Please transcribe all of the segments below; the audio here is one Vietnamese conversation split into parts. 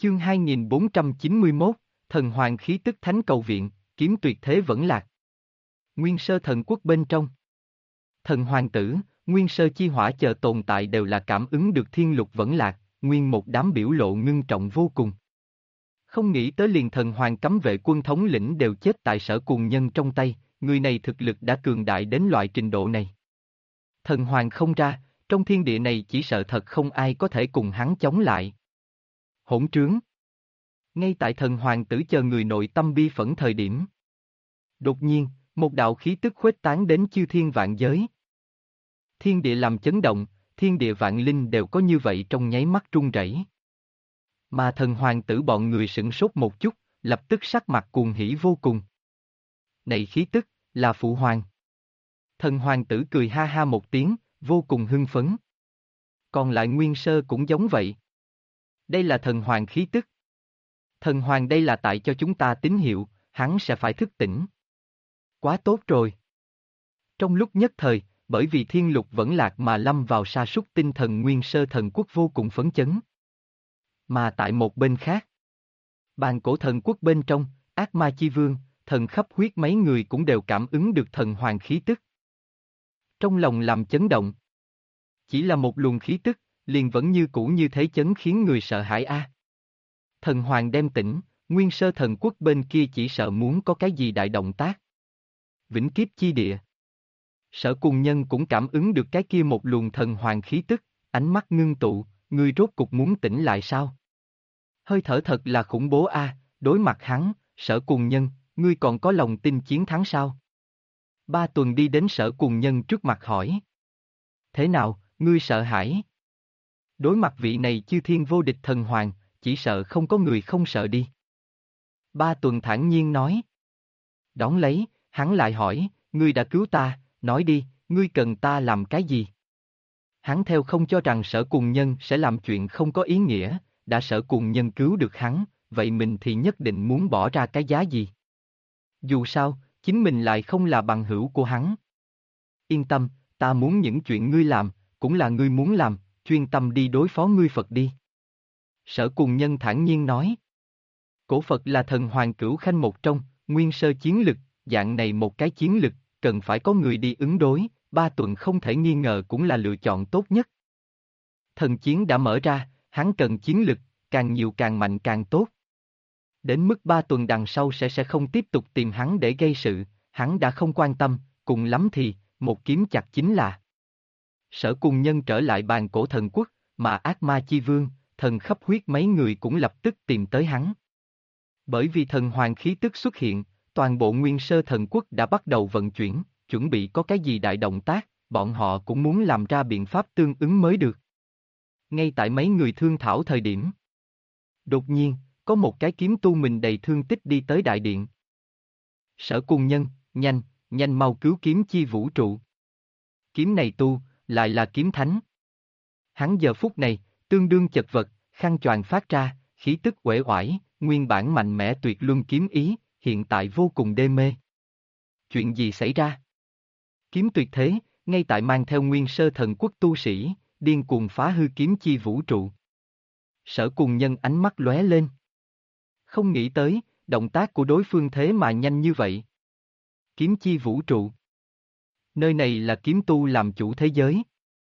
Chương 2491, Thần Hoàng khí tức thánh cầu viện, kiếm tuyệt thế vẫn lạc. Nguyên sơ thần quốc bên trong. Thần Hoàng tử, Nguyên sơ chi hỏa chờ tồn tại đều là cảm ứng được thiên lục vẫn lạc, nguyên một đám biểu lộ ngưng trọng vô cùng. Không nghĩ tới liền thần hoàng cấm vệ quân thống lĩnh đều chết tại Sở Cuồng Nhân trong tay, người này thực lực đã cường đại đến loại trình độ này. Thần hoàng không ra, trong thiên địa này chỉ sợ thật không ai có thể cùng hắn chống lại. Hỗn trướng. Ngay tại thần hoàng tử chờ người nội tâm bi phẫn thời điểm. Đột nhiên, một đạo khí tức khuếch tán đến chư thiên vạn giới. Thiên địa làm chấn động, thiên địa vạn linh đều có như vậy trong nháy mắt run rẩy. Mà thần hoàng tử bọn người sửng sốt một chút, lập tức sắc mặt cuồng hỉ vô cùng. Này khí tức, là phụ hoàng. Thần hoàng tử cười ha ha một tiếng, vô cùng hưng phấn. Còn lại Nguyên sơ cũng giống vậy. Đây là thần hoàng khí tức. Thần hoàng đây là tại cho chúng ta tín hiệu, hắn sẽ phải thức tỉnh. Quá tốt rồi. Trong lúc nhất thời, bởi vì thiên lục vẫn lạc mà lâm vào sa sút tinh thần Nguyên sơ thần quốc vô cùng phấn chấn. Mà tại một bên khác, bàn cổ thần quốc bên trong, ác ma chi vương, thần khắp huyết mấy người cũng đều cảm ứng được thần hoàng khí tức. Trong lòng làm chấn động. Chỉ là một luồng khí tức, liền vẫn như cũ như thế chấn khiến người sợ hãi a. Thần hoàng đem tỉnh, Nguyên sơ thần quốc bên kia chỉ sợ muốn có cái gì đại động tác. Vĩnh kiếp chi địa. Sở Cuồng Nhân cũng cảm ứng được cái kia một luồng thần hoàng khí tức, ánh mắt ngưng tụ, ngươi rốt cục muốn tỉnh lại sao? Hơi thở thật là khủng bố a, đối mặt hắn, Sở Cuồng Nhân, ngươi còn có lòng tin chiến thắng sao? Ba Tuần đi đến Sở Cuồng Nhân trước mặt hỏi. Thế nào, ngươi sợ hãi? Đối mặt vị này chư thiên vô địch thần hoàng, chỉ sợ không có người không sợ đi. Ba Tuần thản nhiên nói. Đón lấy, hắn lại hỏi, ngươi đã cứu ta, nói đi, ngươi cần ta làm cái gì? Hắn theo không cho rằng Sở Cuồng Nhân sẽ làm chuyện không có ý nghĩa, đã Sở Cuồng Nhân cứu được hắn, vậy mình thì nhất định muốn bỏ ra cái giá gì? Dù sao, chính mình lại không là bằng hữu của hắn. Yên tâm, ta muốn những chuyện ngươi làm, cũng là ngươi muốn làm, chuyên tâm đi đối phó ngươi Phật đi. Sở Cuồng Nhân thản nhiên nói. Cổ Phật là thần hoàng cửu khanh một trong, nguyên sơ chiến lực, dạng này một cái chiến lực, cần phải có người đi ứng đối, Ba Tuần không thể nghi ngờ cũng là lựa chọn tốt nhất. Thần chiến đã mở ra, hắn cần chiến lực, càng nhiều càng mạnh càng tốt. Đến mức Ba Tuần đằng sau sẽ không tiếp tục tìm hắn để gây sự, hắn đã không quan tâm, cùng lắm thì, một kiếm chặt chính là. Sở Cuồng Nhân trở lại bàn cổ thần quốc, mà ác ma chi vương, thần khắp huyết mấy người cũng lập tức tìm tới hắn. Bởi vì thần hoàng khí tức xuất hiện, toàn bộ Nguyên sơ thần quốc đã bắt đầu vận chuyển, chuẩn bị có cái gì đại động tác, bọn họ cũng muốn làm ra biện pháp tương ứng mới được. Ngay tại mấy người thương thảo thời điểm. Đột nhiên, có một cái kiếm tu mình đầy thương tích đi tới đại điện. Sở Cuồng Nhân, nhanh, nhanh mau cứu kiếm chi vũ trụ. Kiếm này tu, lại là kiếm thánh. Hắn giờ phút này, tương đương chật vật, khăn choàng phát ra, khí tức uể oải, nguyên bản mạnh mẽ tuyệt luân kiếm ý, hiện tại vô cùng đê mê. Chuyện gì xảy ra? Kiếm tuyệt thế, ngay tại mang theo Nguyên sơ thần quốc tu sĩ, điên cuồng phá hư kiếm chi vũ trụ. Sở Cuồng Nhân ánh mắt lóe lên. Không nghĩ tới, động tác của đối phương thế mà nhanh như vậy. Kiếm chi vũ trụ. Nơi này là kiếm tu làm chủ thế giới.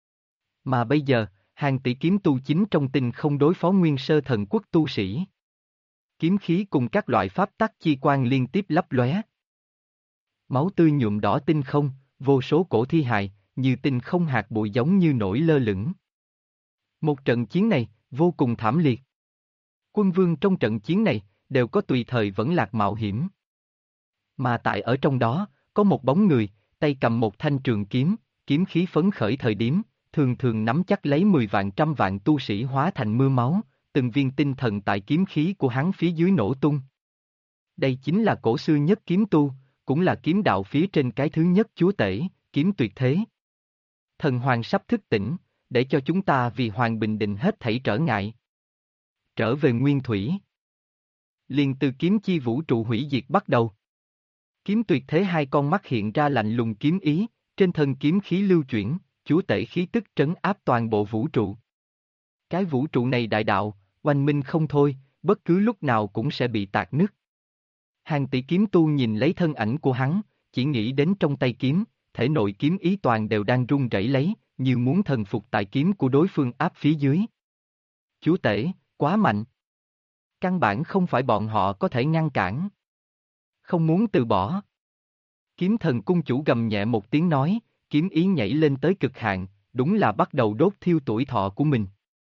Mà bây giờ, hàng tỷ kiếm tu chính trong tinh không đối phó Nguyên sơ thần quốc tu sĩ. Kiếm khí cùng các loại pháp tắc chi quan liên tiếp lấp lóe. Máu tươi nhuộm đỏ tinh không, vô số cổ thi hài, như tinh không hạt bụi giống như nổi lơ lửng. Một trận chiến này, vô cùng thảm liệt. Quân vương trong trận chiến này, đều có tùy thời vẫn lạc mạo hiểm. Mà tại ở trong đó, có một bóng người, tay cầm một thanh trường kiếm, kiếm khí phấn khởi thời điểm, thường thường nắm chắc lấy 10 vạn trăm vạn tu sĩ hóa thành mưa máu, từng viên tinh thần tại kiếm khí của hắn phía dưới nổ tung. Đây chính là cổ xưa nhất kiếm tu, cũng là kiếm đạo phía trên cái thứ nhất chúa tể, kiếm tuyệt thế. Thần hoàng sắp thức tỉnh, để cho chúng ta vì hoàng bình định hết thảy trở ngại. Trở về nguyên thủy. Liền từ kiếm chi vũ trụ hủy diệt bắt đầu. Kiếm tuyệt thế hai con mắt hiện ra lạnh lùng kiếm ý, trên thân kiếm khí lưu chuyển, chúa tể khí tức trấn áp toàn bộ vũ trụ. Cái vũ trụ này đại đạo, oanh minh không thôi, bất cứ lúc nào cũng sẽ bị tạc nứt. Hàng tỷ kiếm tu nhìn lấy thân ảnh của hắn, chỉ nghĩ đến trong tay kiếm, thể nội kiếm ý toàn đều đang run rẩy lấy, như muốn thần phục tại kiếm của đối phương áp phía dưới. Chúa tể, quá mạnh. Căn bản không phải bọn họ có thể ngăn cản. Không muốn từ bỏ. Kiếm thần cung chủ gầm nhẹ một tiếng nói, kiếm ý nhảy lên tới cực hạn, đúng là bắt đầu đốt thiêu tuổi thọ của mình.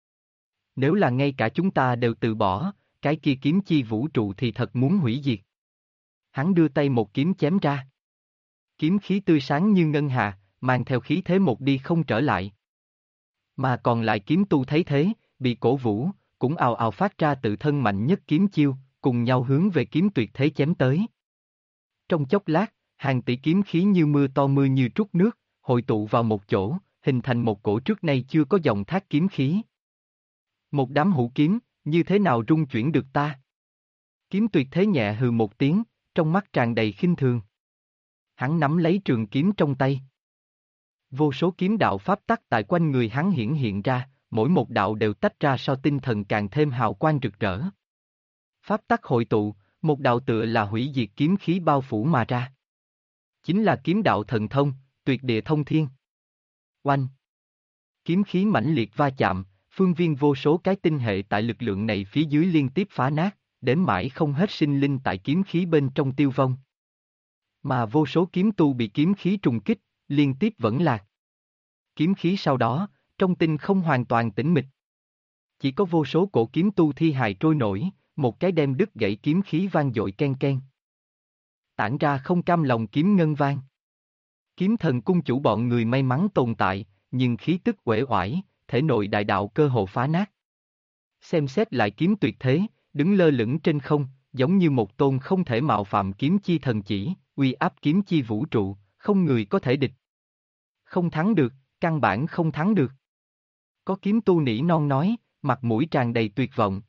Nếu là ngay cả chúng ta đều từ bỏ, cái kia kiếm chi vũ trụ thì thật muốn hủy diệt. Hắn đưa tay một kiếm chém ra. Kiếm khí tươi sáng như ngân hà, mang theo khí thế một đi không trở lại. Mà còn lại kiếm tu thấy thế, bị cổ vũ, cũng ào ào phát ra tự thân mạnh nhất kiếm chiêu, cùng nhau hướng về kiếm tuyệt thế chém tới. Trong chốc lát, hàng tỷ kiếm khí như mưa to mưa như trút nước, hội tụ vào một chỗ, hình thành một cổ trước nay chưa có dòng thác kiếm khí. Một đám hữu kiếm, như thế nào rung chuyển được ta? Kiếm tuyệt thế nhẹ hừ một tiếng, trong mắt tràn đầy khinh thường. Hắn nắm lấy trường kiếm trong tay. Vô số kiếm đạo pháp tắc tại quanh người hắn hiển hiện ra, mỗi một đạo đều tách ra so tinh thần càng thêm hào quang rực rỡ. Pháp tắc hội tụ, một đạo tựa là hủy diệt kiếm khí bao phủ mà ra. Chính là kiếm đạo thần thông, tuyệt địa thông thiên. Oanh! Kiếm khí mãnh liệt va chạm, phương viên vô số cái tinh hệ tại lực lượng này phía dưới liên tiếp phá nát, đến mãi không hết sinh linh tại kiếm khí bên trong tiêu vong. Mà vô số kiếm tu bị kiếm khí trùng kích, liên tiếp vẫn lạc. Kiếm khí sau đó, trong tinh không hoàn toàn tĩnh mịch. Chỉ có vô số cổ kiếm tu thi hài trôi nổi, một cái đem đứt gãy kiếm khí vang dội ken ken. Tản ra không cam lòng kiếm ngân vang. Kiếm thần cung chủ bọn người may mắn tồn tại, nhưng khí tức uể oải, thể nội đại đạo cơ hồ phá nát. Xem xét lại kiếm tuyệt thế, đứng lơ lửng trên không, giống như một tôn không thể mạo phạm kiếm chi thần chỉ, uy áp kiếm chi vũ trụ, không người có thể địch. Không thắng được, căn bản không thắng được. Có kiếm tu nỉ non nói, mặt mũi tràn đầy tuyệt vọng.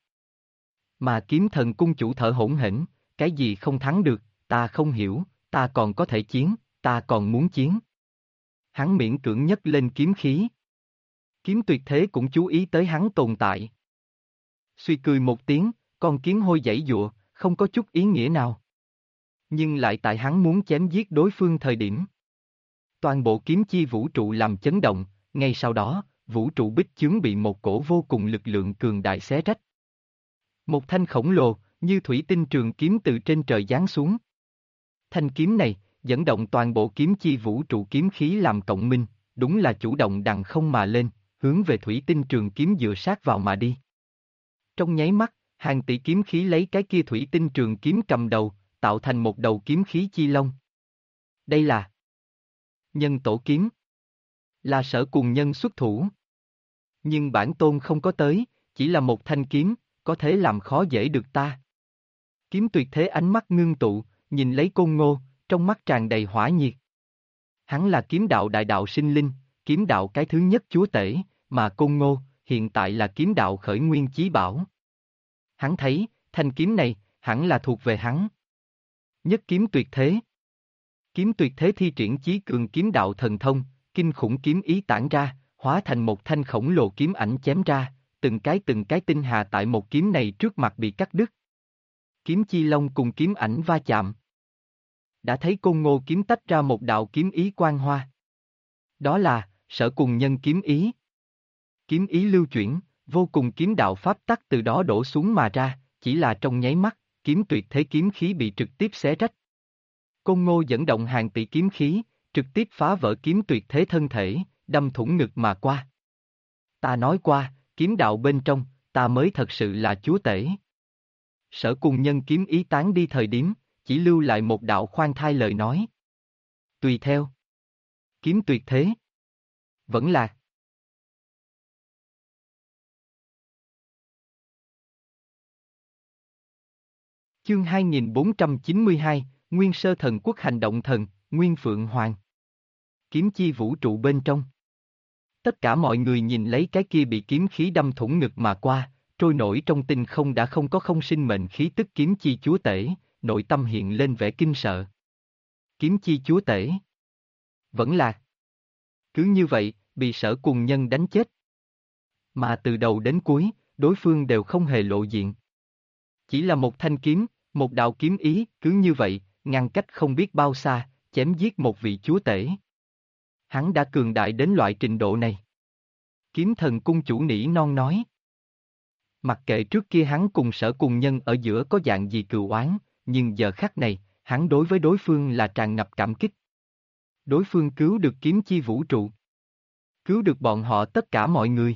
Mà kiếm thần cung chủ thở hổn hển, cái gì không thắng được, ta không hiểu, ta còn có thể chiến, ta còn muốn chiến. Hắn miễn cưỡng nhấc lên kiếm khí. Kiếm tuyệt thế cũng chú ý tới hắn tồn tại. Suy cười một tiếng, con kiến hôi giãy giụa, không có chút ý nghĩa nào. Nhưng lại tại hắn muốn chém giết đối phương thời điểm. Toàn bộ kiếm chi vũ trụ làm chấn động, ngay sau đó, vũ trụ bích chướng bị một cổ vô cùng lực lượng cường đại xé rách. Một thanh khổng lồ, như thủy tinh trường kiếm từ trên trời giáng xuống. Thanh kiếm này, dẫn động toàn bộ kiếm chi vũ trụ kiếm khí làm cộng minh, đúng là chủ động đằng không mà lên, hướng về thủy tinh trường kiếm dựa sát vào mà đi. Trong nháy mắt, hàng tỷ kiếm khí lấy cái kia thủy tinh trường kiếm cầm đầu, tạo thành một đầu kiếm khí chi long. Đây là Nhân tổ kiếm. Là Sở Cùng Nhân xuất thủ. Nhưng bản tôn không có tới, chỉ là một thanh kiếm, có thể làm khó dễ được ta. Kiếm tuyệt thế ánh mắt ngưng tụ, nhìn lấy Côn Ngô, trong mắt tràn đầy hỏa nhiệt. Hắn là kiếm đạo đại đạo sinh linh, kiếm đạo cái thứ nhất chúa tể, mà Côn Ngô, hiện tại là kiếm đạo khởi nguyên chí bảo. Hắn thấy, thanh kiếm này, hẳn là thuộc về hắn. Nhất kiếm tuyệt thế. Kiếm tuyệt thế thi triển chí cường kiếm đạo thần thông, kinh khủng kiếm ý tản ra, hóa thành một thanh khổng lồ kiếm ảnh chém ra, từng cái tinh hà tại một kiếm này trước mặt bị cắt đứt. Kiếm chi long cùng kiếm ảnh va chạm. Đã thấy Côn Ngô kiếm tách ra một đạo kiếm ý quang hoa. Đó là, Sở Cùng Nhân kiếm ý. Kiếm ý lưu chuyển, vô cùng kiếm đạo pháp tắc từ đó đổ xuống mà ra, chỉ là trong nháy mắt, kiếm tuyệt thế kiếm khí bị trực tiếp xé rách. Côn Ngô dẫn động hàng tỷ kiếm khí, trực tiếp phá vỡ kiếm tuyệt thế thân thể, đâm thủng ngực mà qua. Ta nói qua, kiếm đạo bên trong, ta mới thật sự là chúa tể. Sở Cùng Nhân kiếm ý tán đi thời điểm, chỉ lưu lại một đạo khoan thai lời nói. Tùy theo. Kiếm tuyệt thế. Vẫn là. Chương 2492, Nguyên Sơ Thần Quốc hành động thần, Nguyên Phượng Hoàng. Kiếm chi vũ trụ bên trong. Tất cả mọi người nhìn lấy cái kia bị kiếm khí đâm thủng ngực mà qua, trôi nổi trong tinh không đã không có không sinh mệnh khí tức kiếm chi chúa tể, nội tâm hiện lên vẻ kinh sợ. Kiếm chi chúa tể. Vẫn là. Cứ như vậy, bị Sở Cùng Nhân đánh chết. Mà từ đầu đến cuối, đối phương đều không hề lộ diện. Chỉ là một thanh kiếm, một đạo kiếm ý, cứ như vậy, ngăn cách không biết bao xa, chém giết một vị chúa tể. Hắn đã cường đại đến loại trình độ này. Kiếm thần cung chủ nỉ non nói. Mặc kệ trước kia hắn cùng Sở Cùng Nhân ở giữa có dạng gì cừu oán, nhưng giờ khắc này, hắn đối với đối phương là tràn ngập cảm kích. Đối phương cứu được kiếm chi vũ trụ. Cứu được bọn họ tất cả mọi người.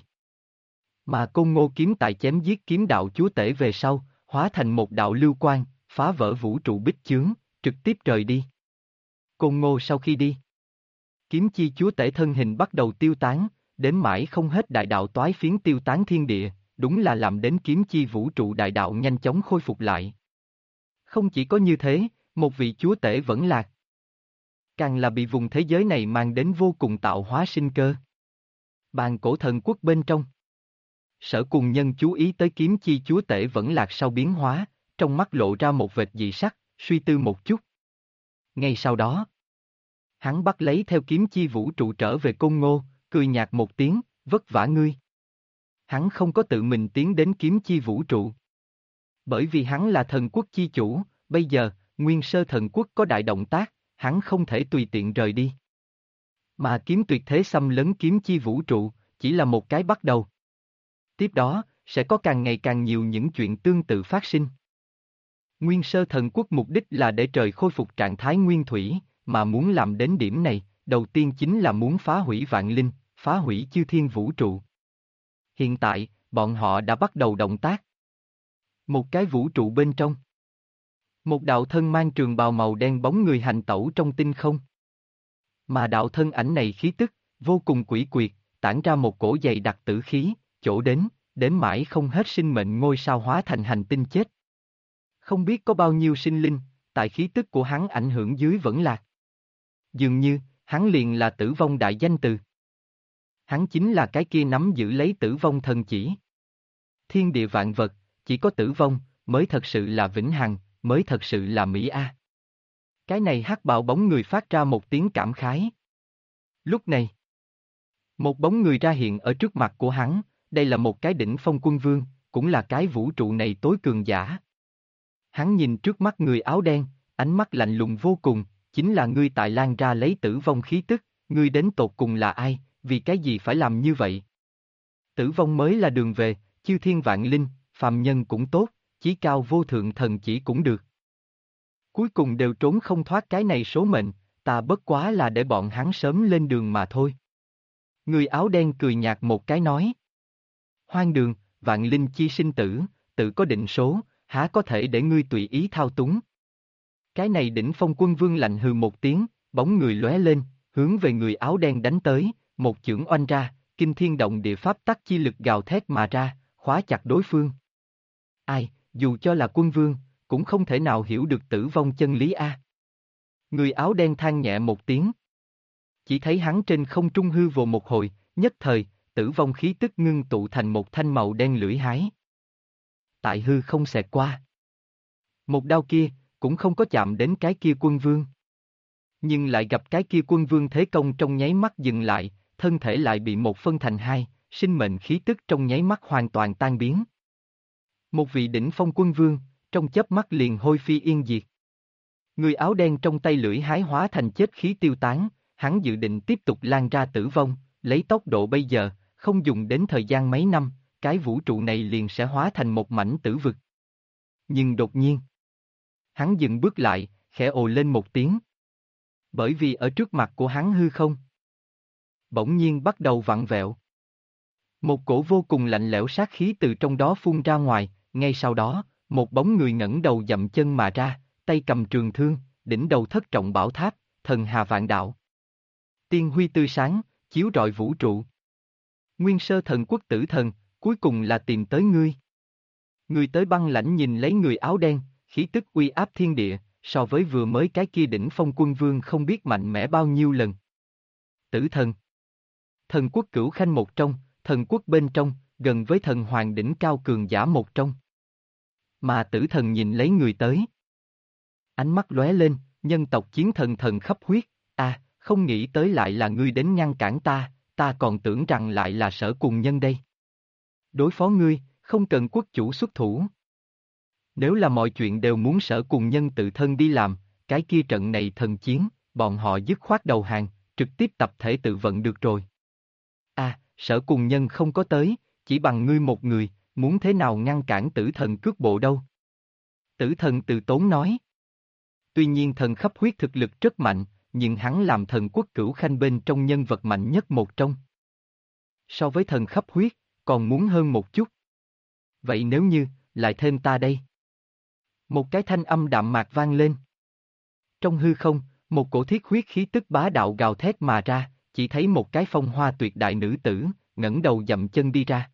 Mà Côn Ngô kiếm tại chém giết kiếm đạo chúa tể về sau, hóa thành một đạo lưu quang, phá vỡ vũ trụ bích chướng, trực tiếp rời đi. Côn Ngô sau khi đi, kiếm chi chúa tể thân hình bắt đầu tiêu tán, đến mãi không hết đại đạo toái phiến tiêu tán thiên địa, đúng là làm đến kiếm chi vũ trụ đại đạo nhanh chóng khôi phục lại. Không chỉ có như thế, một vị chúa tể vẫn lạc. Càng là bị vùng thế giới này mang đến vô cùng tạo hóa sinh cơ. Bàn cổ thần quốc bên trong. Sở Cùng Nhân chú ý tới kiếm chi chúa tể vẫn lạc sau biến hóa, trong mắt lộ ra một vệt dị sắc, suy tư một chút. Ngay sau đó, hắn bắt lấy theo kiếm chi vũ trụ trở về Côn Ngô, cười nhạt một tiếng, vất vả ngươi. Hắn không có tự mình tiến đến kiếm chi vũ trụ. Bởi vì hắn là thần quốc chi chủ, bây giờ, Nguyên Sơ thần quốc có đại động tác, hắn không thể tùy tiện rời đi. Mà kiếm tuyệt thế xâm lấn kiếm chi vũ trụ, chỉ là một cái bắt đầu. Tiếp đó, sẽ có càng ngày càng nhiều những chuyện tương tự phát sinh. Nguyên Sơ thần quốc mục đích là để trời khôi phục trạng thái nguyên thủy, mà muốn làm đến điểm này, đầu tiên chính là muốn phá hủy vạn linh, phá hủy chư thiên vũ trụ. Hiện tại, bọn họ đã bắt đầu động tác. Một cái vũ trụ bên trong. Một đạo thân mang trường bào màu đen bóng người hành tẩu trong tinh không. Mà đạo thân ảnh này khí tức, vô cùng quỷ quyệt, tản ra một cổ dày đặc tử khí, chỗ đến mãi không hết sinh mệnh ngôi sao hóa thành hành tinh chết. Không biết có bao nhiêu sinh linh, tại khí tức của hắn ảnh hưởng dưới vẫn lạc. Dường như, hắn liền là tử vong đại danh từ. Hắn chính là cái kia nắm giữ lấy tử vong thần chỉ. Thiên địa vạn vật, chỉ có tử vong, mới thật sự là vĩnh hằng, mới thật sự là Mỹ A. Cái này hắc bào bóng người phát ra một tiếng cảm khái. Lúc này, một bóng người ra hiện ở trước mặt của hắn, đây là một cái đỉnh phong quân vương, cũng là cái vũ trụ này tối cường giả. Hắn nhìn trước mắt người áo đen, ánh mắt lạnh lùng vô cùng, chính là ngươi tại lan ra lấy tử vong khí tức, ngươi đến tột cùng là ai, vì cái gì phải làm như vậy? Tử vong mới là đường về, chư thiên vạn linh, phàm nhân cũng tốt, chí cao vô thượng thần chỉ cũng được. Cuối cùng đều trốn không thoát cái này số mệnh, ta bất quá là để bọn hắn sớm lên đường mà thôi. Người áo đen cười nhạt một cái nói. Hoang đường, vạn linh chi sinh tử, tự có định số, há có thể để ngươi tùy ý thao túng. Cái này đỉnh phong quân vương lạnh hừ một tiếng, bóng người lóe lên, hướng về người áo đen đánh tới, một chưởng oanh ra, kinh thiên động địa pháp tắc chi lực gào thét mà ra, khóa chặt đối phương. Ai, dù cho là quân vương, cũng không thể nào hiểu được tử vong chân lý a. Người áo đen than nhẹ một tiếng. Chỉ thấy hắn trên không trung hư vô một hồi, nhất thời, tử vong khí tức ngưng tụ thành một thanh màu đen lưỡi hái. Tại hư không xẹt qua. Một đao kia, cũng không có chạm đến cái kia quân vương. Nhưng lại gặp cái kia quân vương thế công trong nháy mắt dừng lại, thân thể lại bị một phân thành hai, sinh mệnh khí tức trong nháy mắt hoàn toàn tan biến. Một vị đỉnh phong quân vương, trong chớp mắt liền hôi phi yên diệt. Người áo đen trong tay lưỡi hái hóa thành chết khí tiêu tán, hắn dự định tiếp tục lan ra tử vong, lấy tốc độ bây giờ, không dùng đến thời gian mấy năm, cái vũ trụ này liền sẽ hóa thành một mảnh tử vực. Nhưng đột nhiên, hắn dừng bước lại, khẽ ồ lên một tiếng. Bởi vì ở trước mặt của hắn hư không, bỗng nhiên bắt đầu vặn vẹo. Một cổ vô cùng lạnh lẽo sát khí từ trong đó phun ra ngoài, ngay sau đó, một bóng người ngẩng đầu dậm chân mà ra, tay cầm trường thương, đỉnh đầu thất trọng bảo tháp, thần hà vạn đạo. Tiên huy tươi sáng, chiếu rọi vũ trụ. Nguyên Sơ thần quốc tử thần, cuối cùng là tìm tới ngươi. Người tới băng lãnh nhìn lấy người áo đen, khí tức uy áp thiên địa, so với vừa mới cái kia đỉnh phong quân vương không biết mạnh mẽ bao nhiêu lần. Tử thần. Thần quốc cửu khanh một trong, thần quốc bên trong, gần với thần hoàng đỉnh cao cường giả một trong. Mà tử thần nhìn lấy người tới. Ánh mắt lóe lên, nhân tộc chiến thần thần khắp huyết, không nghĩ tới lại là ngươi đến ngăn cản ta, ta còn tưởng rằng lại là Sở Cùng Nhân đây. Đối phó ngươi, không cần quốc chủ xuất thủ. Nếu là mọi chuyện đều muốn Sở Cùng Nhân tự thân đi làm, cái kia trận này thần chiến, bọn họ dứt khoát đầu hàng, trực tiếp tập thể tự vận được rồi. À, Sở Cùng Nhân không có tới, chỉ bằng ngươi một người, muốn thế nào ngăn cản Tử Thần cước bộ đâu? Tử Thần từ tốn nói. Tuy nhiên thần khắp huyết thực lực rất mạnh, nhưng hắn làm thần quốc cửu khanh bên trong nhân vật mạnh nhất một trong. So với thần khắp huyết, còn muốn hơn một chút. Vậy nếu như, lại thêm ta đây. Một cái thanh âm đạm mạc vang lên. Trong hư không, một cổ thiết huyết khí tức bá đạo gào thét mà ra, chỉ thấy một cái phong hoa tuyệt đại nữ tử, ngẩng đầu dậm chân đi ra.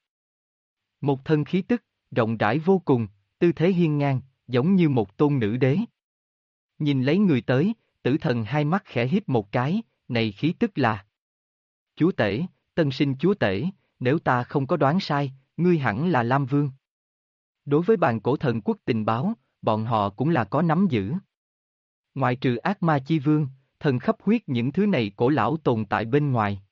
Một thân khí tức, rộng rãi vô cùng, tư thế hiên ngang, giống như một tôn nữ đế. Nhìn lấy người tới, Tử Thần hai mắt khẽ híp một cái, này khí tức là chúa tể, tân sinh chúa tể, nếu ta không có đoán sai, ngươi hẳn là Lam Vương. Đối với bàn cổ thần quốc tình báo, bọn họ cũng là có nắm giữ. Ngoại trừ ác ma chi vương, thần khắp huyết những thứ này cổ lão tồn tại bên ngoài.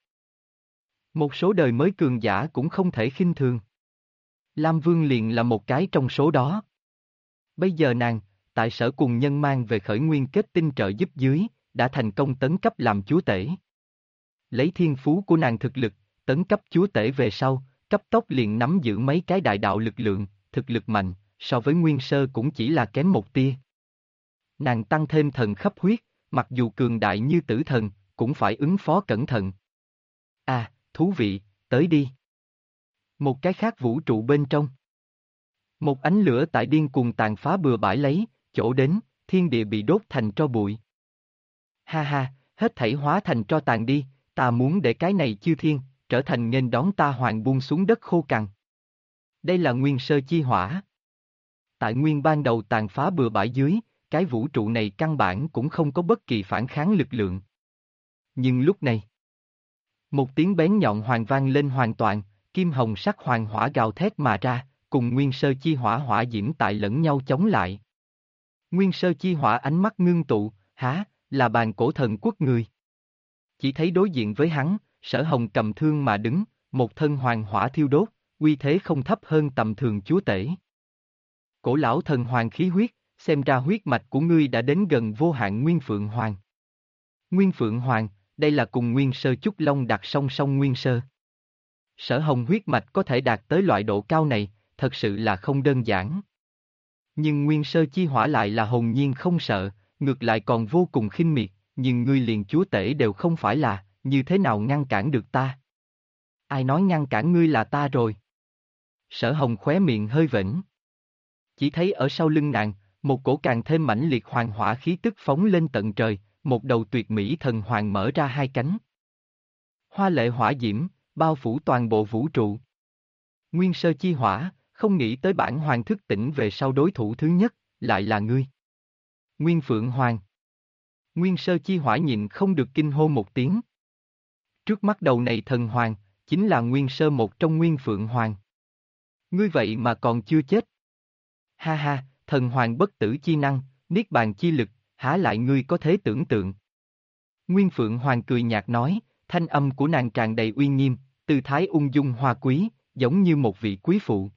Một số đời mới cường giả cũng không thể khinh thường. Lam Vương liền là một cái trong số đó. Bây giờ nàng, tại Sở Cùng Nhân mang về khởi nguyên kết tinh trợ giúp dưới, đã thành công tấn cấp làm chúa tể. Lấy thiên phú của nàng thực lực, tấn cấp chúa tể về sau, cấp tốc liền nắm giữ mấy cái đại đạo lực lượng, thực lực mạnh, so với nguyên sơ cũng chỉ là kém một tia. Nàng tăng thêm thần khắp huyết, mặc dù cường đại như Tử Thần, cũng phải ứng phó cẩn thận. À, thú vị, tới đi. Một cái khác vũ trụ bên trong. Một ánh lửa tại điên cuồng tàn phá bừa bãi lấy, chỗ đến, thiên địa bị đốt thành tro bụi. Ha ha, hết thảy hóa thành tro tàn đi, ta muốn để cái này chư thiên, trở thành nghênh đón ta hoàng buông xuống đất khô cằn. Đây là nguyên sơ chi hỏa. Tại nguyên ban đầu tàn phá bừa bãi dưới, cái vũ trụ này căn bản cũng không có bất kỳ phản kháng lực lượng. Nhưng lúc này, một tiếng bén nhọn hoàng vang lên hoàn toàn, kim hồng sắc hoàng hỏa gào thét mà ra, cùng nguyên sơ chi hỏa hỏa diễm tại lẫn nhau chống lại. Nguyên sơ chi hỏa ánh mắt ngưng tụ, há, là bàn cổ thần quốc người. Chỉ thấy đối diện với hắn, Sở Hồng cầm thương mà đứng, một thân hoàng hỏa thiêu đốt, uy thế không thấp hơn tầm thường chúa tể. Cổ lão thần hoàng khí huyết, xem ra huyết mạch của ngươi đã đến gần vô hạn Nguyên Phượng Hoàng. Nguyên Phượng Hoàng, đây là cùng Nguyên Sơ Chúc Long đặt song song Nguyên Sơ. Sở Hồng huyết mạch có thể đạt tới loại độ cao này, thật sự là không đơn giản. Nhưng Nguyên Sơ chi hỏa lại là hồn nhiên không sợ, ngược lại còn vô cùng khinh miệt, nhưng ngươi liền chúa tể đều không phải là, như thế nào ngăn cản được ta? Ai nói ngăn cản ngươi là ta rồi? Sở Hồng khóe miệng hơi vểnh. Chỉ thấy ở sau lưng nàng, một cổ càng thêm mãnh liệt hoàng hỏa khí tức phóng lên tận trời, một đầu tuyệt mỹ thần hoàng mở ra hai cánh. Hoa lệ hỏa diễm, bao phủ toàn bộ vũ trụ. Nguyên sơ chi hỏa, không nghĩ tới bản hoàng thức tỉnh về sau đối thủ thứ nhất, lại là ngươi. Nguyên Phượng Hoàng. Nguyên sơ chi hỏa nhịn không được kinh hô một tiếng. Trước mắt đầu này thần hoàng, chính là Nguyên sơ một trong Nguyên Phượng Hoàng. Ngươi vậy mà còn chưa chết. Ha ha, thần hoàng bất tử chi năng, niết bàn chi lực, há lại ngươi có thể tưởng tượng. Nguyên Phượng Hoàng cười nhạt nói, thanh âm của nàng tràn đầy uy nghiêm, tư thái ung dung hoa quý, giống như một vị quý phụ.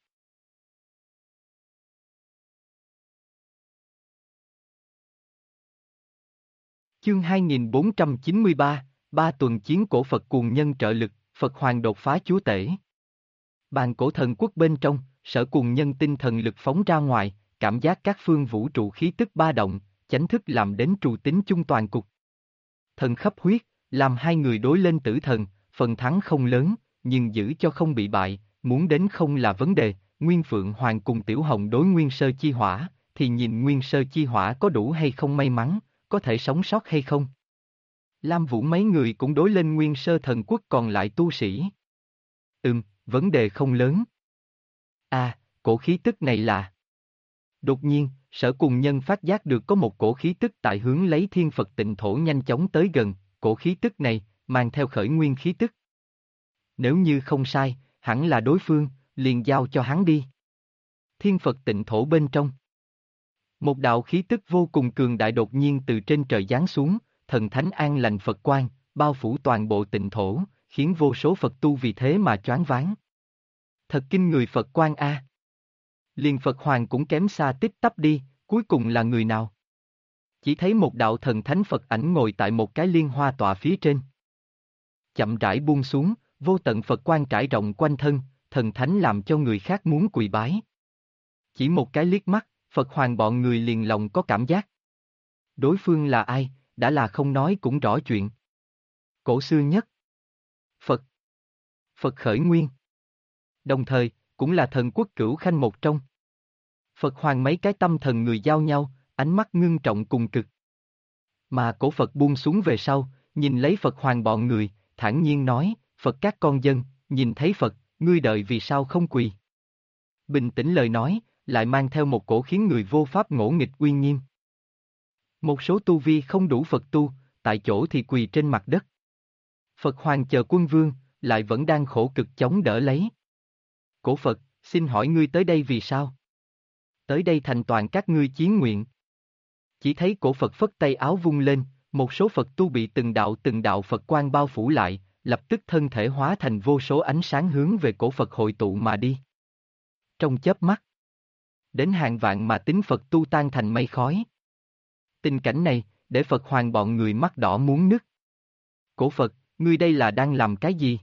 Chương 2493, ba tuần chiến cổ Phật cuồng nhân trợ lực, Phật Hoàng đột phá chúa tể. Bàn cổ thần quốc bên trong, Sở Cuồng Nhân tinh thần lực phóng ra ngoài, cảm giác các phương vũ trụ khí tức ba động, chánh thức làm đến trù tính chung toàn cục. Thần khắp huyết, làm hai người đối lên Tử Thần, phần thắng không lớn, nhưng giữ cho không bị bại, muốn đến không là vấn đề. Nguyên Phượng Hoàng cùng Tiểu Hồng đối Nguyên Sơ Chi Hỏa, thì nhìn Nguyên Sơ Chi Hỏa có đủ hay không may mắn, có thể sống sót hay không. Lam Vũ mấy người cũng đối lên Nguyên Sơ Thần Quốc còn lại tu sĩ. Vấn đề không lớn. À, cổ khí tức này là... Đột nhiên, Sở Cùng Nhân phát giác được có một cổ khí tức tại hướng lấy Thiên Phật Tịnh Thổ nhanh chóng tới gần, cổ khí tức này, mang theo khởi nguyên khí tức. Nếu như không sai, hẳn là đối phương, liền giao cho hắn đi. Thiên Phật Tịnh Thổ bên trong. Một đạo khí tức vô cùng cường đại đột nhiên từ trên trời giáng xuống, thần thánh an lành Phật quang, bao phủ toàn bộ Tịnh Thổ, khiến vô số Phật tu vì thế mà choáng váng. Thật kinh người Phật quang a. Liền Phật Hoàng cũng kém xa tít tắp đi, cuối cùng là người nào? Chỉ thấy một đạo thần thánh Phật ảnh ngồi tại một cái liên hoa tọa phía trên. Chậm rãi buông xuống, vô tận Phật quang trải rộng quanh thân, thần thánh làm cho người khác muốn quỳ bái. Chỉ một cái liếc mắt, Phật Hoàng bọn người liền lòng có cảm giác. Đối phương là ai, đã là không nói cũng rõ chuyện. Cổ xưa nhất. Phật. Phật khởi nguyên. Đồng thời, cũng là thần quốc cửu khanh một trong. Phật Hoàng mấy cái tâm thần người giao nhau, ánh mắt ngưng trọng cùng cực. Mà cổ Phật buông xuống về sau, nhìn lấy Phật Hoàng bọn người, thản nhiên nói, Phật các con dân, nhìn thấy Phật, ngươi đợi vì sao không quỳ. Bình tĩnh lời nói, lại mang theo một cổ khiến người vô pháp ngỗ nghịch uy nghiêm. Một số tu vi không đủ Phật tu, tại chỗ thì quỳ trên mặt đất. Phật Hoàng chờ quân vương, lại vẫn đang khổ cực chống đỡ lấy. Cổ Phật, xin hỏi ngươi tới đây vì sao? Tới đây thành toàn các ngươi chí nguyện. Chỉ thấy cổ Phật phất tay áo vung lên, một số Phật tu bị từng đạo Phật quang bao phủ lại, lập tức thân thể hóa thành vô số ánh sáng hướng về cổ Phật hội tụ mà đi. Trong chớp mắt, đến hàng vạn mà tính Phật tu tan thành mây khói. Tình cảnh này, để Phật Hoàng bọn người mắt đỏ muốn nứt. Cổ Phật, ngươi đây là đang làm cái gì?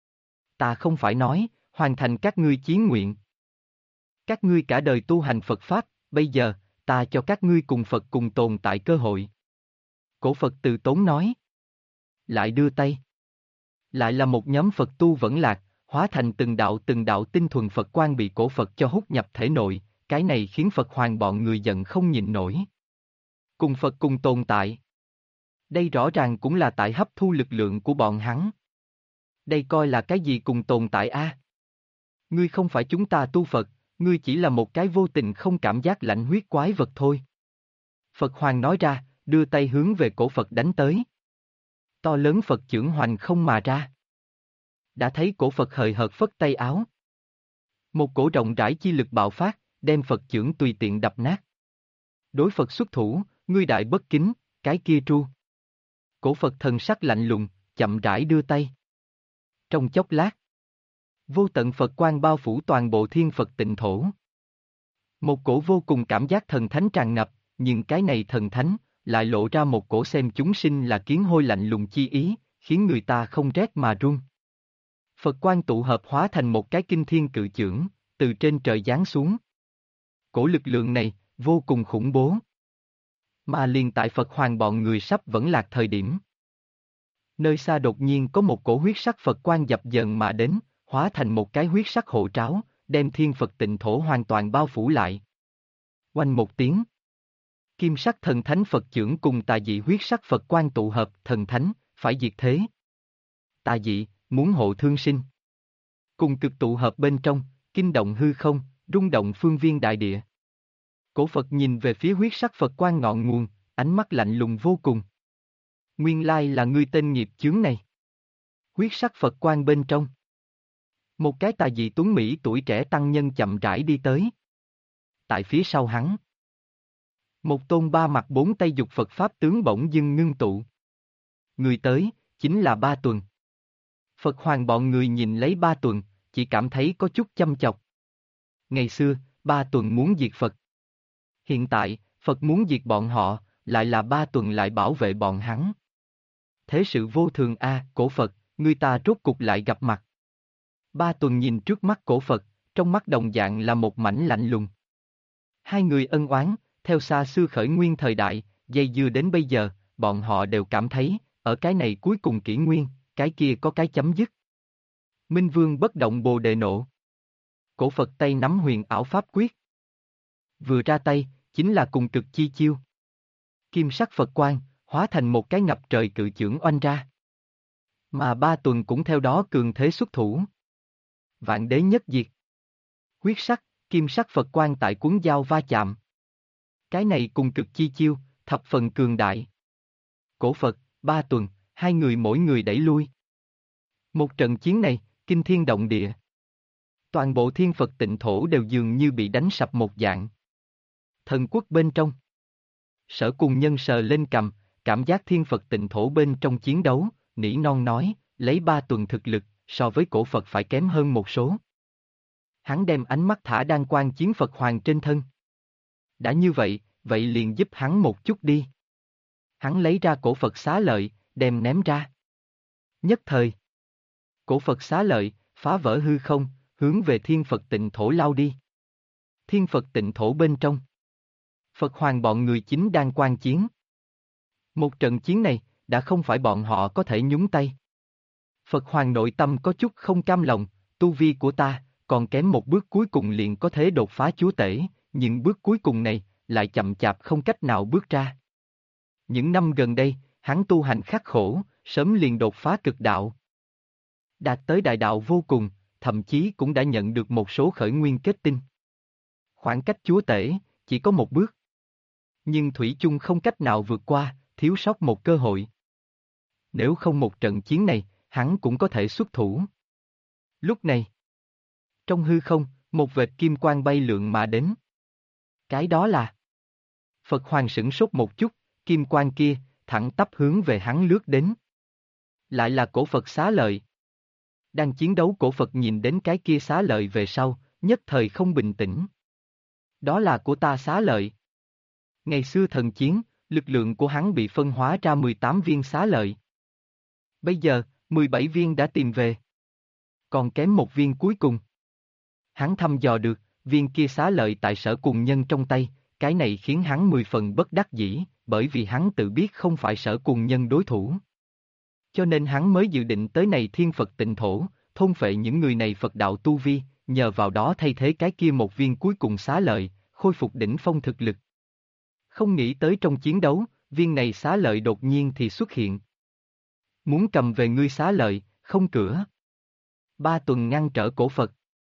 Ta không phải nói, hoàn thành các ngươi chí nguyện. Các ngươi cả đời tu hành Phật Pháp, bây giờ, ta cho các ngươi cùng Phật cùng tồn tại cơ hội. Cổ Phật từ tốn nói. Lại đưa tay. Lại là một nhóm Phật tu vẫn lạc, hóa thành từng đạo tinh thuần Phật quang bị cổ Phật cho hút nhập thể nội, cái này khiến Phật Hoàng bọn người giận không nhịn nổi. Cùng Phật cùng tồn tại. Đây rõ ràng cũng là tại hấp thu lực lượng của bọn hắn. Đây coi là cái gì cùng tồn tại a? Ngươi không phải chúng ta tu Phật, ngươi chỉ là một cái vô tình không cảm giác lạnh huyết quái vật thôi. Phật Hoàng nói ra, đưa tay hướng về cổ Phật đánh tới. To lớn Phật chưởng hoành không mà ra. Đã thấy cổ Phật hời hợt phất tay áo. Một cổ rộng rãi chi lực bạo phát, đem Phật chưởng tùy tiện đập nát. Đối Phật xuất thủ, ngươi đại bất kính, cái kia tru. Cổ Phật thần sắc lạnh lùng, chậm rãi đưa tay. Trong chốc lát, vô tận Phật quang bao phủ toàn bộ thiên Phật tịnh thổ. Một cổ vô cùng cảm giác thần thánh tràn ngập, nhưng cái này thần thánh, lại lộ ra một cổ xem chúng sinh là kiến hôi lạnh lùng chi ý, khiến người ta không rét mà run. Phật quang tụ hợp hóa thành một cái kinh thiên cự chưởng, từ trên trời giáng xuống. Cổ lực lượng này, vô cùng khủng bố. Mà liền tại Phật Hoàng bọn người sắp vẫn lạc thời điểm. Nơi xa đột nhiên có một cổ huyết sắc Phật quang dập dần mà đến, hóa thành một cái huyết sắc hộ tráo, đem thiên Phật tịnh thổ hoàn toàn bao phủ lại. Oanh một tiếng. Kim sắc thần thánh Phật chưởng cùng tà dị huyết sắc Phật quang tụ hợp, thần thánh, phải diệt thế. Tà dị, muốn hộ thương sinh. Cùng cực tụ hợp bên trong, kinh động hư không, rung động phương viên đại địa. Cổ Phật nhìn về phía huyết sắc Phật quang ngọn nguồn, ánh mắt lạnh lùng vô cùng. Nguyên lai là ngươi tên nghiệp chướng này. Huyết sắc Phật quang bên trong. Một cái tà dị tuấn Mỹ tuổi trẻ tăng nhân chậm rãi đi tới. Tại phía sau hắn. Một tôn ba mặt bốn tay dục Phật Pháp tướng bỗng dưng ngưng tụ. Người tới, chính là Ba Tuần. Phật Hoàng bọn người nhìn lấy Ba Tuần, chỉ cảm thấy có chút chăm chọc. Ngày xưa, Ba Tuần muốn diệt Phật. Hiện tại, Phật muốn diệt bọn họ, lại là Ba Tuần lại bảo vệ bọn hắn. Thế sự vô thường a, cổ Phật, người ta rốt cục lại gặp mặt. Ba Tuần nhìn trước mắt cổ Phật, trong mắt đồng dạng là một mảnh lạnh lùng. Hai người ân oán, theo xa xưa khởi nguyên thời đại, dây dưa đến bây giờ, bọn họ đều cảm thấy, ở cái này cuối cùng kỷ nguyên, cái kia có cái chấm dứt. Minh Vương bất động bồ đề nộ. Cổ Phật tay nắm huyền ảo pháp quyết. Vừa ra tay, chính là cùng cực chi chiêu. Kim sắc Phật quang, hóa thành một cái ngập trời cự chưởng oanh ra. Mà Ba Tuần cũng theo đó cường thế xuất thủ. Vạn đế nhất diệt. Huyết sắc, kim sắc Phật quang tại cuốn dao va chạm. Cái này cùng cực chi chiêu, thập phần cường đại. Cổ Phật, Ba Tuần, hai người mỗi người đẩy lui. Một trận chiến này, kinh thiên động địa. Toàn bộ thiên Phật tịnh thổ đều dường như bị đánh sập một dạng. Thần quốc bên trong. Sở cùng nhân sờ lên cầm, cảm giác thiên Phật tịnh thổ bên trong chiến đấu, nỉ non nói, lấy Ba Tuần thực lực, so với cổ Phật phải kém hơn một số. Hắn đem ánh mắt thả đan quan chiến Phật Hoàng trên thân. Đã như vậy, vậy liền giúp hắn một chút đi. Hắn lấy ra cổ Phật xá lợi, đem ném ra. Nhất thời, cổ Phật xá lợi, phá vỡ hư không, hướng về Thiên Phật Tịnh Thổ lao đi. Thiên Phật Tịnh Thổ bên trong, Phật Hoàng bọn người chính đang quan chiến. Một trận chiến này, đã không phải bọn họ có thể nhúng tay. Phật Hoàng nội tâm có chút không cam lòng, tu vi của ta, còn kém một bước cuối cùng liền có thể đột phá chúa tể, nhưng bước cuối cùng này, lại chậm chạp không cách nào bước ra. Những năm gần đây, hắn tu hành khắc khổ, sớm liền đột phá cực đạo. Đạt tới đại đạo vô cùng, thậm chí cũng đã nhận được một số khởi nguyên kết tinh. Khoảng cách chúa tể, chỉ có một bước. Nhưng Thủy chung không cách nào vượt qua, thiếu sót một cơ hội. Nếu không một trận chiến này, hắn cũng có thể xuất thủ. Lúc này, trong hư không, một vệt kim quang bay lượn mà đến. Cái đó là... Phật Hoàng sửng sốt một chút, kim quang kia, thẳng tắp hướng về hắn lướt đến. Lại là cổ Phật xá lợi. Đang chiến đấu cổ Phật nhìn đến cái kia xá lợi về sau, nhất thời không bình tĩnh. Đó là của ta xá lợi. Ngày xưa thần chiến, lực lượng của hắn bị phân hóa ra 18 viên xá lợi. Bây giờ, 17 viên đã tìm về. Còn kém một viên cuối cùng. Hắn thăm dò được, viên kia xá lợi tại Sở Cùng Nhân trong tay, cái này khiến hắn 10 phần bất đắc dĩ, bởi vì hắn tự biết không phải Sở Cùng Nhân đối thủ. Cho nên hắn mới dự định tới này Thiên Phật Tịnh Thổ, thôn phệ những người này Phật đạo tu vi, nhờ vào đó thay thế cái kia một viên cuối cùng xá lợi, khôi phục đỉnh phong thực lực. Không nghĩ tới trong chiến đấu, viên này xá lợi đột nhiên thì xuất hiện. Muốn cầm về ngươi xá lợi, không cửa. 3 tuần ngăn trở cổ Phật.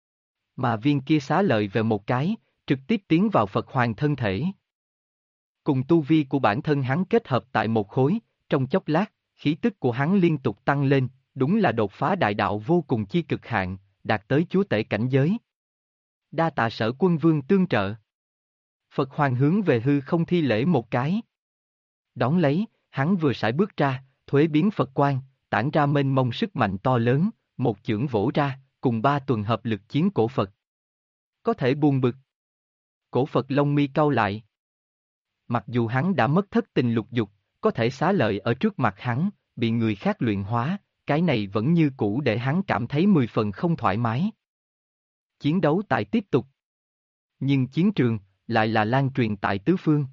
Mà viên kia xá lợi về một cái, trực tiếp tiến vào Phật Hoàng thân thể. Cùng tu vi của bản thân hắn kết hợp tại một khối, trong chốc lát, khí tức của hắn liên tục tăng lên, đúng là đột phá đại đạo vô cùng chi cực hạn, đạt tới chúa tể cảnh giới. Đa tạ Sở Quân Vương tương trợ. Phật Hoàng hướng về hư không thi lễ một cái. Đón lấy, hắn vừa sải bước ra, thuế biến Phật quang, tản ra mênh mông sức mạnh to lớn, một chưởng vỗ ra, cùng 3 tuần hợp lực chiến cổ Phật. Có thể buông bực. Cổ Phật lông mi cau lại. Mặc dù hắn đã mất thất tình lục dục, có thể xá lợi ở trước mặt hắn, bị người khác luyện hóa, cái này vẫn như cũ để hắn cảm thấy 10 phần không thoải mái. Chiến đấu tại tiếp tục. Nhưng chiến trường, lại là lan truyền tại tứ phương.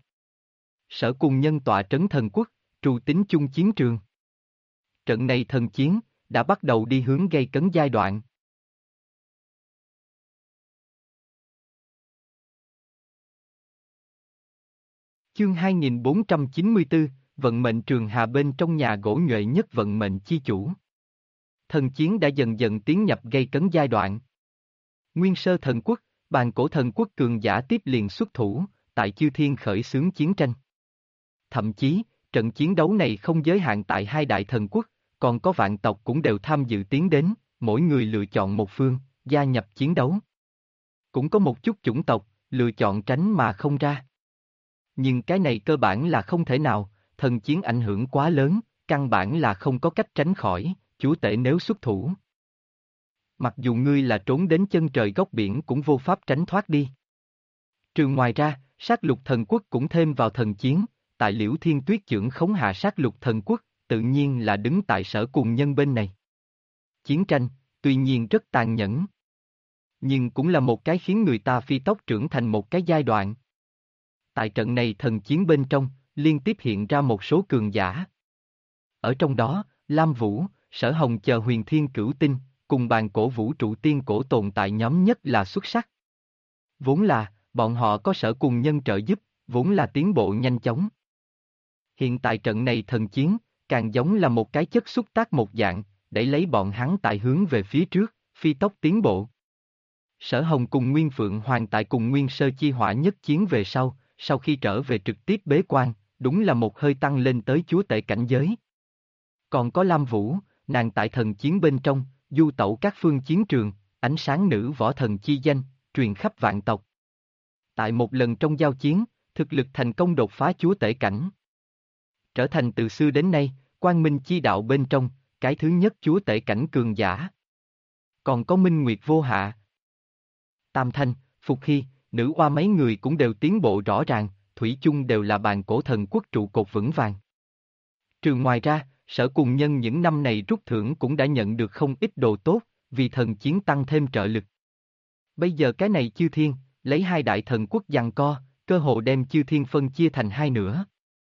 Sở Cùng Nhân tọa trấn thần quốc, trù tính chung chiến trường. Trận này thần chiến, đã bắt đầu đi hướng gây cấn giai đoạn. Chương 2494, vận mệnh trường hà bên trong nhà gỗ nhuệ nhất vận mệnh chi chủ. Thần chiến đã dần dần tiến nhập gây cấn giai đoạn. Nguyên sơ thần quốc, bàn cổ thần quốc cường giả tiếp liền xuất thủ, tại chư thiên khởi xướng chiến tranh. Thậm chí, trận chiến đấu này không giới hạn tại 2 đại thần quốc, còn có vạn tộc cũng đều tham dự tiến đến, mỗi người lựa chọn một phương, gia nhập chiến đấu. Cũng có một chút chủng tộc, lựa chọn tránh mà không ra. Nhưng cái này cơ bản là không thể nào, thần chiến ảnh hưởng quá lớn, căn bản là không có cách tránh khỏi, chúa tể nếu xuất thủ. Mặc dù ngươi là trốn đến chân trời góc biển cũng vô pháp tránh thoát đi. Trừ ngoài ra, sát lục thần quốc cũng thêm vào thần chiến, tại Liễu Thiên Tuyết chưởng khống hạ sát lục thần quốc, tự nhiên là đứng tại Sở Cùng Nhân bên này. Chiến tranh, tuy nhiên rất tàn nhẫn. Nhưng cũng là một cái khiến người ta phi tốc trưởng thành một cái giai đoạn. Tại trận này thần chiến bên trong, liên tiếp hiện ra một số cường giả. Ở trong đó, Lam Vũ, Sở Hồng chờ Huyền Thiên Cửu Tinh, cùng bàn cổ vũ trụ tiên cổ tồn tại nhóm nhất là xuất sắc. Vốn là, bọn họ có Sở Cùng Nhân trợ giúp, vốn là tiến bộ nhanh chóng. Hiện tại trận này thần chiến, càng giống là một cái chất xúc tác một dạng, để lấy bọn hắn tại hướng về phía trước, phi tốc tiến bộ. Sở Hồng cùng Nguyên Phượng Hoàng tại cùng Nguyên Sơ Chi Hỏa nhất chiến về sau khi trở về trực tiếp bế quan, đúng là một hơi tăng lên tới chúa tể cảnh giới. Còn có Lam Vũ, nàng tại thần chiến bên trong, du tẩu các phương chiến trường, ánh sáng nữ võ thần chi danh, truyền khắp vạn tộc. Tại một lần trong giao chiến, thực lực thành công đột phá chúa tể cảnh. Trở thành từ xưa đến nay, quang minh chi đạo bên trong, cái thứ nhất chúa tể cảnh cường giả. Còn có Minh Nguyệt Vô Hạ. Tam Thanh, Phục Hy, Nữ Oa mấy người cũng đều tiến bộ rõ ràng, thủy chung đều là bàn cổ thần quốc trụ cột vững vàng. Ngoài ra, Sở Cùng Nhân những năm này rút thưởng cũng đã nhận được không ít đồ tốt, vì thần chiến tăng thêm trợ lực. Bây giờ cái này chư thiên, lấy hai đại thần quốc giằng co, cơ hồ đem chư thiên phân chia thành hai nửa.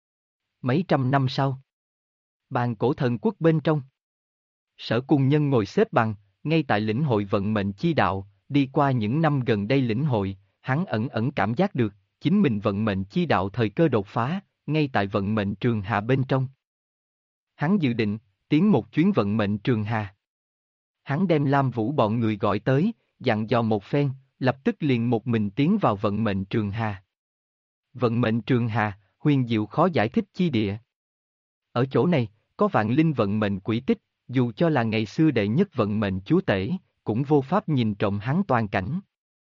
Mấy trăm năm sau, bàn cổ thần quốc bên trong, Sở Cùng Nhân ngồi xếp bằng, ngay tại lĩnh hội vận mệnh chi đạo, đi qua những năm gần đây lĩnh hội, hắn ẩn ẩn cảm giác được, chính mình vận mệnh chi đạo thời cơ đột phá, ngay tại vận mệnh trường hà bên trong. Hắn dự định, tiến một chuyến vận mệnh trường hà. Hắn đem Lam Vũ bọn người gọi tới, dặn dò một phen, lập tức liền một mình tiến vào vận mệnh trường hà. Vận mệnh trường hà, huyền diệu khó giải thích chi địa. Ở chỗ này, có vạn linh vận mệnh quỹ tích, dù cho là ngày xưa đệ nhất vận mệnh chúa tể, cũng vô pháp nhìn trộm hắn toàn cảnh.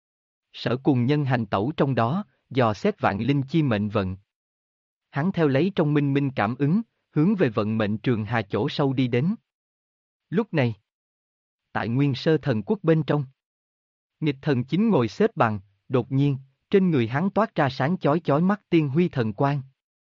Sở Cùng Nhân hành tẩu trong đó, dò xét vạn linh chi mệnh vận. Hắn theo lấy trong minh minh cảm ứng, hướng về vận mệnh trường hà chỗ sâu đi đến. Lúc này, tại Nguyên Sơ Thần Quốc bên trong, Nghịch Thần Chính ngồi xếp bằng, đột nhiên, trên người hắn toát ra sáng chói chói mắt tiên huy thần quang.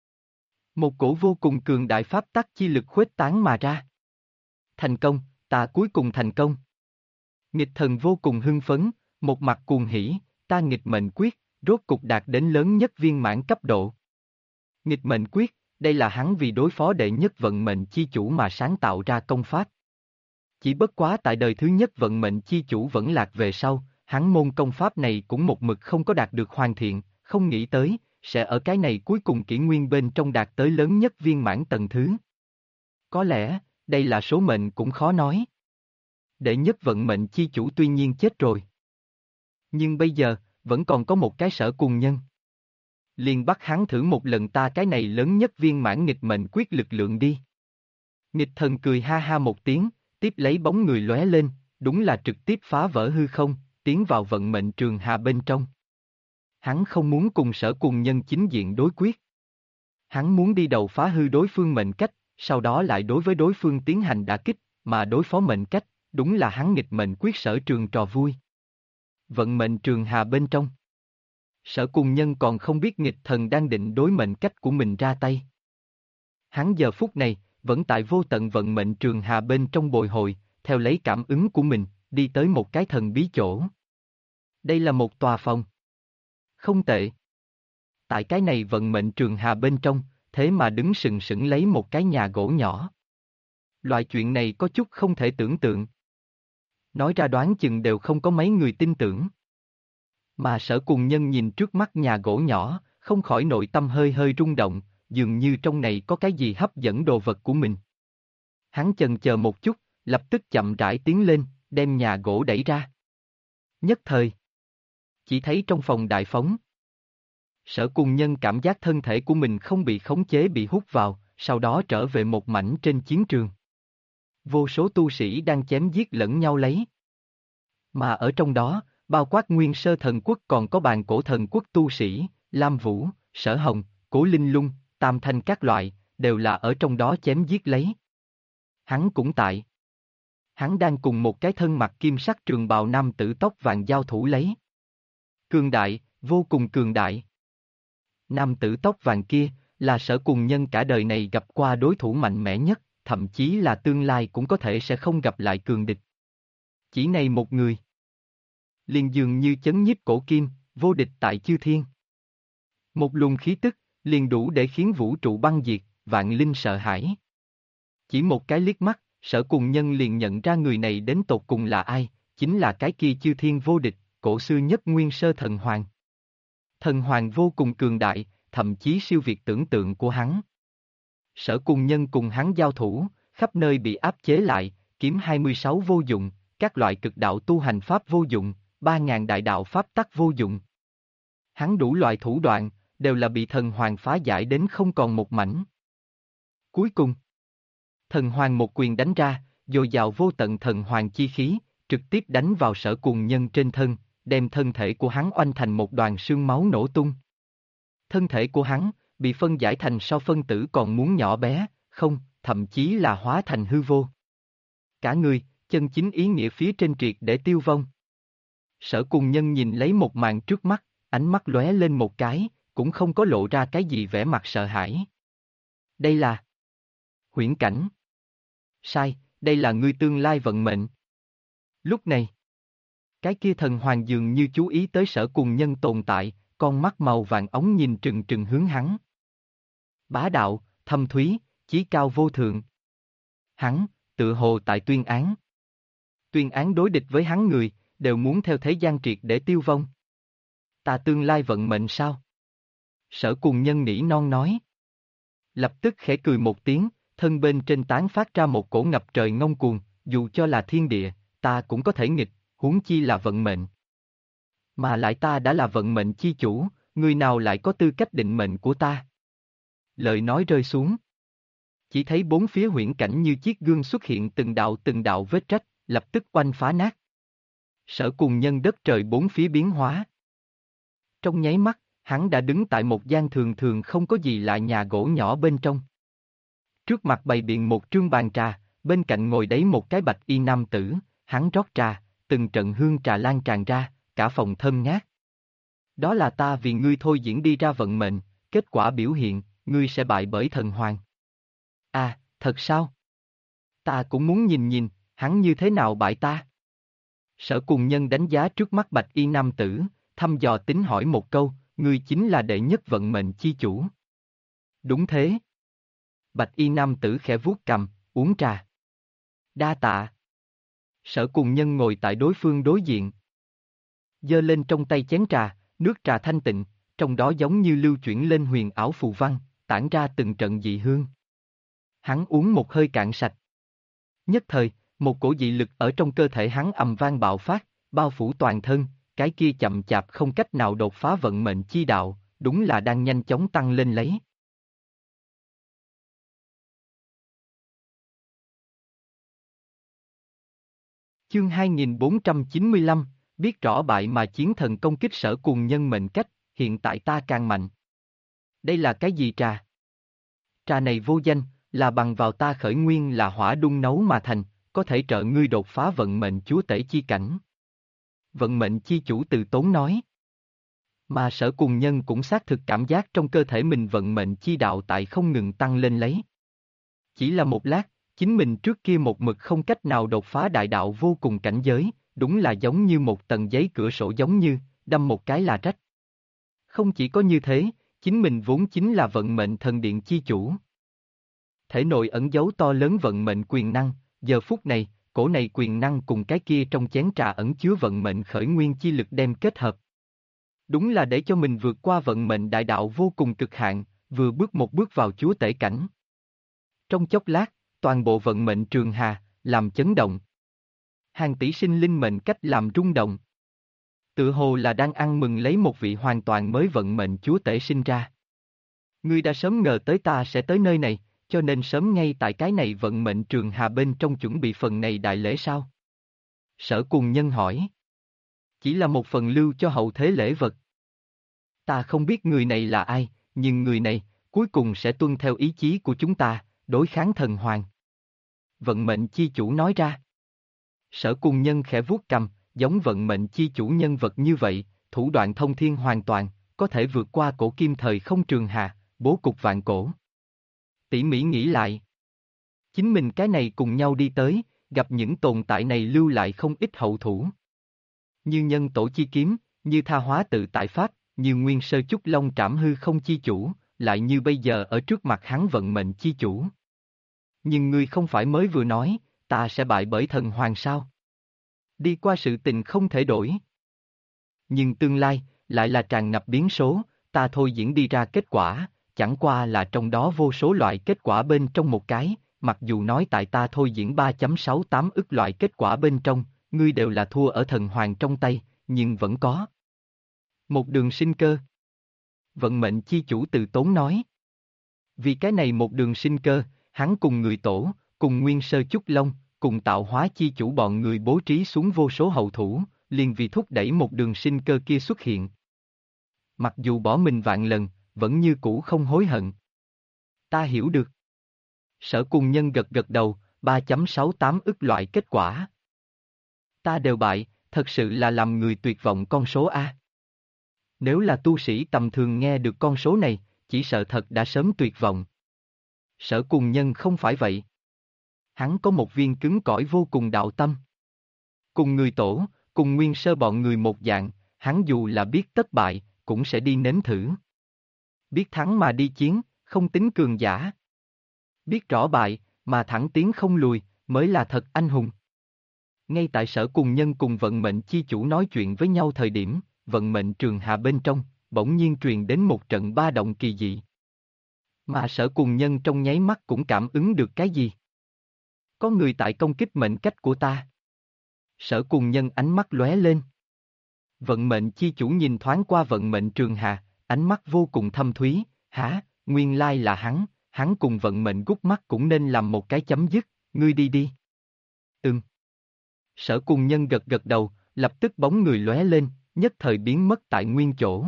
Một cổ vô cùng cường đại pháp tắc chi lực khuếch tán mà ra. Thành công, ta cuối cùng thành công. Nghịch Thần vô cùng hưng phấn, một mặt cuồng hỉ, ta nghịch mệnh quyết, rốt cục đạt đến lớn nhất viên mãn cấp độ. Nghịch mệnh quyết, đây là hắn vì đối phó đệ nhất vận mệnh chi chủ mà sáng tạo ra công pháp. Chỉ bất quá tại đời thứ nhất vận mệnh chi chủ vẫn lạc về sau, hắn môn công pháp này cũng một mực không có đạt được hoàn thiện, không nghĩ tới, sẽ ở cái này cuối cùng kỷ nguyên bên trong đạt tới lớn nhất viên mãn tầng thứ. Có lẽ, đây là số mệnh cũng khó nói. Đệ nhất vận mệnh chi chủ tuy nhiên chết rồi. Nhưng bây giờ, vẫn còn có một cái Sở Cùng Nhân. Liền bắt hắn thử một lần ta cái này lớn nhất viên mãn nghịch mệnh quyết lực lượng đi. Nghịch Thần cười ha ha một tiếng, tiếp lấy bóng người lóe lên, đúng là trực tiếp phá vỡ hư không, tiến vào vận mệnh trường hà bên trong. Hắn không muốn cùng Sở Cùng Nhân chính diện đối quyết. Hắn muốn đi đầu phá hư đối phương mệnh cách, sau đó lại đối với đối phương tiến hành đả kích, mà đối phó mệnh cách, đúng là hắn nghịch mệnh quyết sở trường trò vui. Vận mệnh trường hà bên trong, Sở Cùng Nhân còn không biết Nghịch Thần đang định đối mệnh cách của mình ra tay. Hắn giờ phút này, vẫn tại vô tận vận mệnh trường hà bên trong bồi hồi, theo lấy cảm ứng của mình, đi tới một cái thần bí chỗ. Đây là một tòa phòng. Không tệ. Tại cái này vận mệnh trường hà bên trong, thế mà đứng sừng sững lấy một cái nhà gỗ nhỏ. Loại chuyện này có chút không thể tưởng tượng. Nói ra đoán chừng đều không có mấy người tin tưởng. Mà Sở Cùng Nhân nhìn trước mắt nhà gỗ nhỏ, không khỏi nội tâm hơi hơi rung động, dường như trong này có cái gì hấp dẫn đồ vật của mình. Hắn chần chờ một chút, lập tức chậm rãi tiến lên, đem nhà gỗ đẩy ra. Nhất thời, chỉ thấy trong phòng đại phóng. Sở Cùng Nhân cảm giác thân thể của mình không bị khống chế bị hút vào, sau đó trở về một mảnh trên chiến trường. Vô số tu sĩ đang chém giết lẫn nhau lấy. Mà ở trong đó, bao quát Nguyên Sơ Thần Quốc còn có bàn cổ thần quốc tu sĩ, Lam Vũ, Sở Hồng, Cố Linh Lung, Tam Thanh các loại, đều là ở trong đó chém giết lấy. Hắn cũng tại. Hắn đang cùng một cái thân mặc kim sắc trường bào nam tử tóc vàng giao thủ lấy. Cường đại, vô cùng cường đại. Nam tử tóc vàng kia, là Sở Cùng Nhân cả đời này gặp qua đối thủ mạnh mẽ nhất, thậm chí là tương lai cũng có thể sẽ không gặp lại cường địch. Chỉ này một người. Liền dường như chấn nhiếp cổ kim, vô địch tại chư thiên. Một luồng khí tức, liền đủ để khiến vũ trụ băng diệt, vạn linh sợ hãi. Chỉ một cái liếc mắt, Sở Cùng Nhân liền nhận ra người này đến tột cùng là ai, chính là cái kia chư thiên vô địch, cổ xưa nhất Nguyên Sơ Thần Hoàng. Thần Hoàng vô cùng cường đại, thậm chí siêu việt tưởng tượng của hắn. Sở Cùng Nhân cùng hắn giao thủ, khắp nơi bị áp chế lại, kiếm 26 vô dụng, các loại cực đạo tu hành pháp vô dụng, 3.000 đại đạo pháp tắc vô dụng. Hắn đủ loại thủ đoạn, đều là bị Thần Hoàng phá giải đến không còn một mảnh. Cuối cùng, Thần Hoàng một quyền đánh ra, dồi dào vô tận Thần Hoàng chi khí, trực tiếp đánh vào Sở Cùng Nhân trên thân, đem thân thể của hắn oanh thành một đoàn sương máu nổ tung. Thân thể của hắn, bị phân giải thành so phân tử còn muốn nhỏ bé, không, thậm chí là hóa thành hư vô. Cả người, chân chính ý nghĩa phía trên triệt để tiêu vong. Sở Cùng Nhân nhìn lấy một màn trước mắt, ánh mắt lóe lên một cái, cũng không có lộ ra cái gì vẻ mặt sợ hãi. Đây là huyễn cảnh. Sai, đây là ngươi tương lai vận mệnh. Lúc này, cái kia thần hoàng dường như chú ý tới Sở Cùng Nhân tồn tại, con mắt màu vàng ống nhìn trừng trừng hướng hắn. Bá đạo, thâm thúy, chí cao vô thượng. Hắn, tự hồ tại tuyên án. Tuyên án đối địch với hắn người, đều muốn theo thế gian triệt để tiêu vong. Ta tương lai vận mệnh sao? Sở Cùng Nhân nỉ non nói. Lập tức khẽ cười một tiếng, thân bên trên tán phát ra một cổ ngập trời ngông cuồng, dù cho là thiên địa, ta cũng có thể nghịch, huống chi là vận mệnh. Mà lại ta đã là vận mệnh chi chủ, người nào lại có tư cách định mệnh của ta? Lời nói rơi xuống. Chỉ thấy bốn phía huyễn cảnh như chiếc gương xuất hiện từng đạo vết rách, lập tức oanh phá nát. Sở Cùng Nhân đất trời bốn phía biến hóa. Trong nháy mắt, hắn đã đứng tại một gian thường thường không có gì lạ nhà gỗ nhỏ bên trong. Trước mặt bày biện một trương bàn trà, bên cạnh ngồi đấy một cái bạch y nam tử, hắn rót trà, từng trận hương trà lan tràn ra, cả phòng thơm ngát. Đó là ta vì ngươi thôi diễn đi ra vận mệnh, kết quả biểu hiện, ngươi sẽ bại bởi thần hoàng. À, thật sao? Ta cũng muốn nhìn nhìn, hắn như thế nào bại ta? Sở Cùng Nhân đánh giá trước mắt bạch y nam tử, thăm dò tính hỏi một câu, ngươi chính là đệ nhất vận mệnh chi chủ. Đúng thế. Bạch y nam tử khẽ vuốt cằm, uống trà. Đa tạ. Sở Cùng Nhân ngồi tại đối phương đối diện. Giơ lên trong tay chén trà, nước trà thanh tịnh, trong đó giống như lưu chuyển lên huyền ảo phù văn, tản ra từng trận dị hương. Hắn uống một hơi cạn sạch. Nhất thời, một cổ dị lực ở trong cơ thể hắn ầm vang bạo phát, bao phủ toàn thân, cái kia chậm chạp không cách nào đột phá vận mệnh chi đạo, đúng là đang nhanh chóng tăng lên lấy. Chương 2495, biết rõ bại mà chiến thần công kích Sở Cùng Nhân mệnh cách, hiện tại ta càng mạnh. Đây là cái gì trà? Trà này vô danh, là bằng vào ta khởi nguyên là hỏa đun nấu mà thành, có thể trợ ngươi đột phá vận mệnh chúa tể chi cảnh. Vận mệnh chi chủ Từ Tốn nói. Mà Sở Cùng Nhân cũng xác thực cảm giác trong cơ thể mình vận mệnh chi đạo tại không ngừng tăng lên lấy. Chỉ là một lát, chính mình trước kia một mực không cách nào đột phá đại đạo vô cùng cảnh giới, đúng là giống như một tầng giấy cửa sổ giống như, đâm một cái là rách. Không chỉ có như thế, chính mình vốn chính là vận mệnh thần điện chi chủ. Thể nội ẩn giấu to lớn vận mệnh quyền năng, giờ phút này, cổ này quyền năng cùng cái kia trong chén trà ẩn chứa vận mệnh khởi nguyên chi lực đem kết hợp. Đúng là để cho mình vượt qua vận mệnh đại đạo vô cùng cực hạn, vừa bước một bước vào chúa tể cảnh. Trong chốc lát, toàn bộ vận mệnh trường hà, làm chấn động. Hàng tỷ sinh linh mệnh cách làm rung động. Tự hồ là đang ăn mừng lấy một vị hoàn toàn mới vận mệnh chúa tể sinh ra. Ngươi đã sớm ngờ tới ta sẽ tới nơi này, cho nên sớm ngay tại cái này vận mệnh trường hà bên trong chuẩn bị phần này đại lễ sao? Sở Cùng Nhân hỏi. Chỉ là một phần lưu cho hậu thế lễ vật. Ta không biết người này là ai, nhưng người này, cuối cùng sẽ tuân theo ý chí của chúng ta, đối kháng thần hoàng. Vận mệnh chi chủ nói ra. Sở Cùng Nhân khẽ vuốt cằm, giống vận mệnh chi chủ nhân vật như vậy, thủ đoạn thông thiên hoàn toàn, có thể vượt qua cổ kim thời không trường hà, bố cục vạn cổ. Tỉ mỉ nghĩ lại. Chính mình cái này cùng nhau đi tới, gặp những tồn tại này lưu lại không ít hậu thủ. Như nhân tổ chi kiếm, như tha hóa tự tại pháp, như nguyên sơ chúc long trảm hư không chi chủ, lại như bây giờ ở trước mặt hắn vận mệnh chi chủ. Nhưng ngươi không phải mới vừa nói, ta sẽ bại bởi thần hoàng sao? Đi qua sự tình không thể đổi. Nhưng tương lai, lại là tràn ngập biến số, ta thôi diễn đi ra kết quả, chẳng qua là trong đó vô số loại kết quả bên trong một cái, mặc dù nói tại ta thôi diễn 3.68 ức loại kết quả bên trong, ngươi đều là thua ở thần hoàng trong tay, nhưng vẫn có một đường sinh cơ. Vận mệnh chi chủ Từ Tốn nói. Vì cái này một đường sinh cơ, hắn cùng người tổ, cùng nguyên sơ chúc long, cùng tạo hóa chi chủ bọn người bố trí xuống vô số hậu thủ, liền vì thúc đẩy một đường sinh cơ kia xuất hiện. Mặc dù bỏ mình vạn lần, vẫn như cũ không hối hận. Ta hiểu được. Sở Cùng Nhân gật gật đầu, 3.68 ức loại kết quả. Ta đều bại, thật sự là làm người tuyệt vọng con số A. Nếu là tu sĩ tầm thường nghe được con số này, chỉ sợ thật đã sớm tuyệt vọng. Sở Cùng Nhân không phải vậy. Hắn có một viên cứng cỏi vô cùng đạo tâm. Cùng người tổ, cùng Nguyên Sơ bọn người một dạng, hắn dù là biết thất bại, cũng sẽ đi nếm thử. Biết thắng mà đi chiến, không tính cường giả. Biết rõ bại, mà thẳng tiến không lùi, mới là thật anh hùng. Ngay tại Sở Cùng Nhân cùng vận mệnh chi chủ nói chuyện với nhau thời điểm, vận mệnh trường hà bên trong, bỗng nhiên truyền đến một trận ba động kỳ dị. Mà Sở Cùng Nhân trong nháy mắt cũng cảm ứng được cái gì? Có người tại công kích mệnh cách của ta. Sở Cùng Nhân ánh mắt lóe lên. Vận mệnh chi chủ nhìn thoáng qua vận mệnh trường hà, ánh mắt vô cùng thâm thúy, hả, nguyên lai là hắn cùng vận mệnh gút mắt cũng nên làm một cái chấm dứt, ngươi đi đi. Sở Cùng Nhân gật gật đầu, lập tức bóng người lóe lên, nhất thời biến mất tại nguyên chỗ.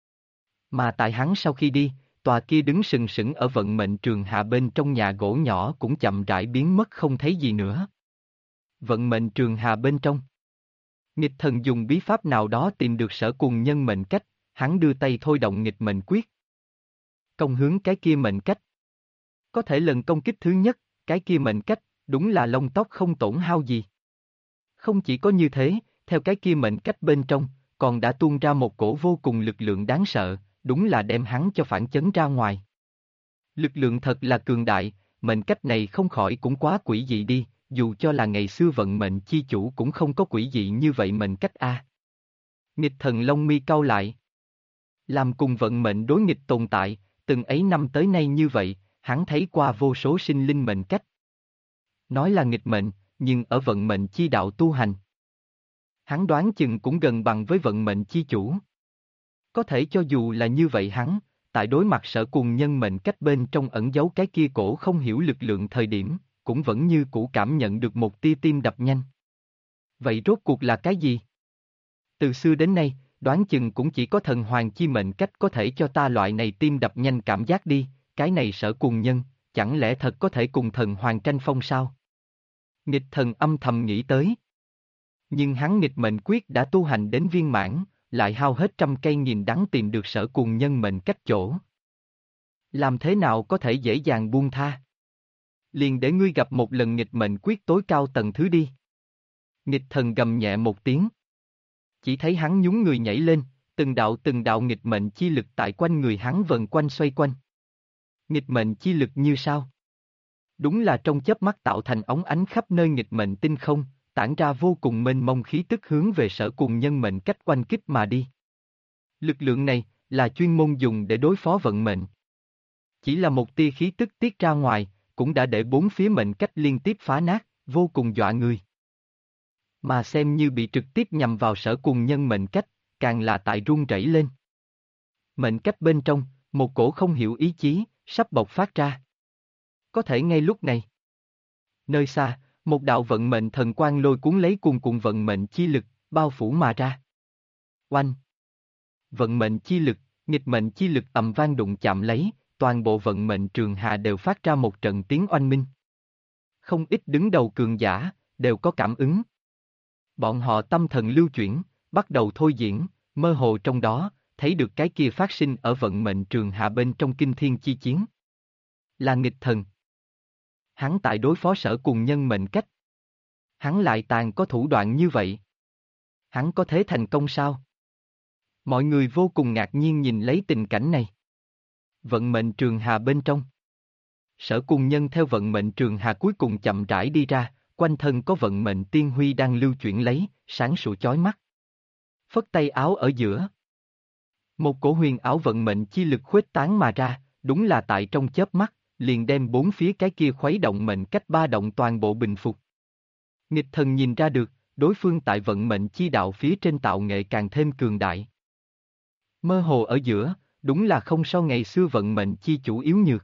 Mà tại hắn sau khi đi, tòa kia đứng sừng sững ở vận mệnh trường hạ bên trong nhà gỗ nhỏ cũng chậm rãi biến mất không thấy gì nữa. Vận mệnh trường hà bên trong. Nghịch thần dùng bí pháp nào đó tìm được Sở Cùng Nhân mệnh cách, hắn đưa tay thôi động nghịch mệnh quyết. Công hướng cái kia mệnh cách. Có thể lần công kích thứ nhất, cái kia mệnh cách, đúng là lông tóc không tổn hao gì. Không chỉ có như thế, theo cái kia mệnh cách bên trong, còn đã tuôn ra một cổ vô cùng lực lượng đáng sợ, đúng là đem hắn cho phản chấn ra ngoài. Lực lượng thật là cường đại, mệnh cách này không khỏi cũng quá quỷ dị đi, dù cho là ngày xưa vận mệnh chi chủ cũng không có quỷ dị như vậy mệnh cách a. Nghịch thần lông mi cau lại. Làm cùng vận mệnh đối nghịch tồn tại, từng ấy năm tới nay như vậy, hắn thấy qua vô số sinh linh mệnh cách. Nói là nghịch mệnh, nhưng ở vận mệnh chi đạo tu hành, hắn đoán chừng cũng gần bằng với vận mệnh chi chủ. Có thể cho dù là như vậy hắn, tại đối mặt Sở Cùng Nhân mệnh cách bên trong ẩn giấu cái kia cổ không hiểu lực lượng thời điểm, cũng vẫn như cũ cảm nhận được một tia tim đập nhanh. Vậy rốt cuộc là cái gì? Từ xưa đến nay, đoán chừng cũng chỉ có thần hoàng chi mệnh cách có thể cho ta loại này tim đập nhanh cảm giác đi, cái này Sở Cùng Nhân, chẳng lẽ thật có thể cùng thần hoàng tranh phong sao? Nghịch thần âm thầm nghĩ tới. Nhưng hắn nghịch mệnh quyết đã tu hành đến viên mãn, lại hao hết trăm cây nghìn đắng tìm được Sở Cùng Nhân mệnh cách chỗ. Làm thế nào có thể dễ dàng buông tha? Liền để ngươi gặp một lần nghịch mệnh quyết tối cao tầng thứ đi. Nghịch thần gầm nhẹ một tiếng. Chỉ thấy hắn nhún người nhảy lên, từng đạo nghịch mệnh chi lực tại quanh người hắn vần quanh xoay quanh. Nghịch mệnh chi lực như sao? Đúng là trong chớp mắt tạo thành óng ánh khắp nơi nghịch mệnh tinh không, tản ra vô cùng mênh mông khí tức hướng về Sở Cùng Nhân mệnh cách quanh kích mà đi. Lực lượng này là chuyên môn dùng để đối phó vận mệnh. Chỉ là một tia khí tức tiết ra ngoài, cũng đã để bốn phía mệnh cách liên tiếp phá nát, vô cùng dọa người. Mà xem như bị trực tiếp nhằm vào Sở Cùng Nhân mệnh cách, càng là tại run rẩy lên. Mệnh cách bên trong, một cổ không hiểu ý chí, sắp bộc phát ra. Có thể ngay lúc này. Nơi xa, một đạo vận mệnh thần quang lôi cuốn lấy cuồn cuộn vận mệnh chi lực, bao phủ mà ra. Oanh! Vận mệnh chi lực, nghịch mệnh chi lực ầm vang đụng chạm lấy, toàn bộ vận mệnh trường hà đều phát ra một trận tiếng oanh minh. Không ít đứng đầu cường giả, đều có cảm ứng. Bọn họ tâm thần lưu chuyển, bắt đầu thôi diễn, mơ hồ trong đó, thấy được cái kia phát sinh ở vận mệnh trường hà bên trong kinh thiên chi chiến. Là nghịch thần. Hắn tại đối phó Sở Cùng Nhân mệnh cách. Hắn lại tàn có thủ đoạn như vậy. Hắn có thể thành công sao? Mọi người vô cùng ngạc nhiên nhìn lấy tình cảnh này. Vận mệnh trường hà bên trong. Sở Cùng Nhân theo vận mệnh trường hà cuối cùng chậm rãi đi ra, quanh thân có vận mệnh tiên huy đang lưu chuyển lấy, sáng sủa chói mắt. Phất tay áo ở giữa. Một cổ huyền ảo vận mệnh chi lực khuếch tán mà ra, đúng là tại trong chớp mắt, liền đem bốn phía cái kia khuấy động mệnh cách ba động toàn bộ bình phục. Nghịch thần nhìn ra được, đối phương tại vận mệnh chi đạo phía trên tạo nghệ càng thêm cường đại. Mơ hồ ở giữa, đúng là không so ngày xưa vận mệnh chi chủ yếu nhược.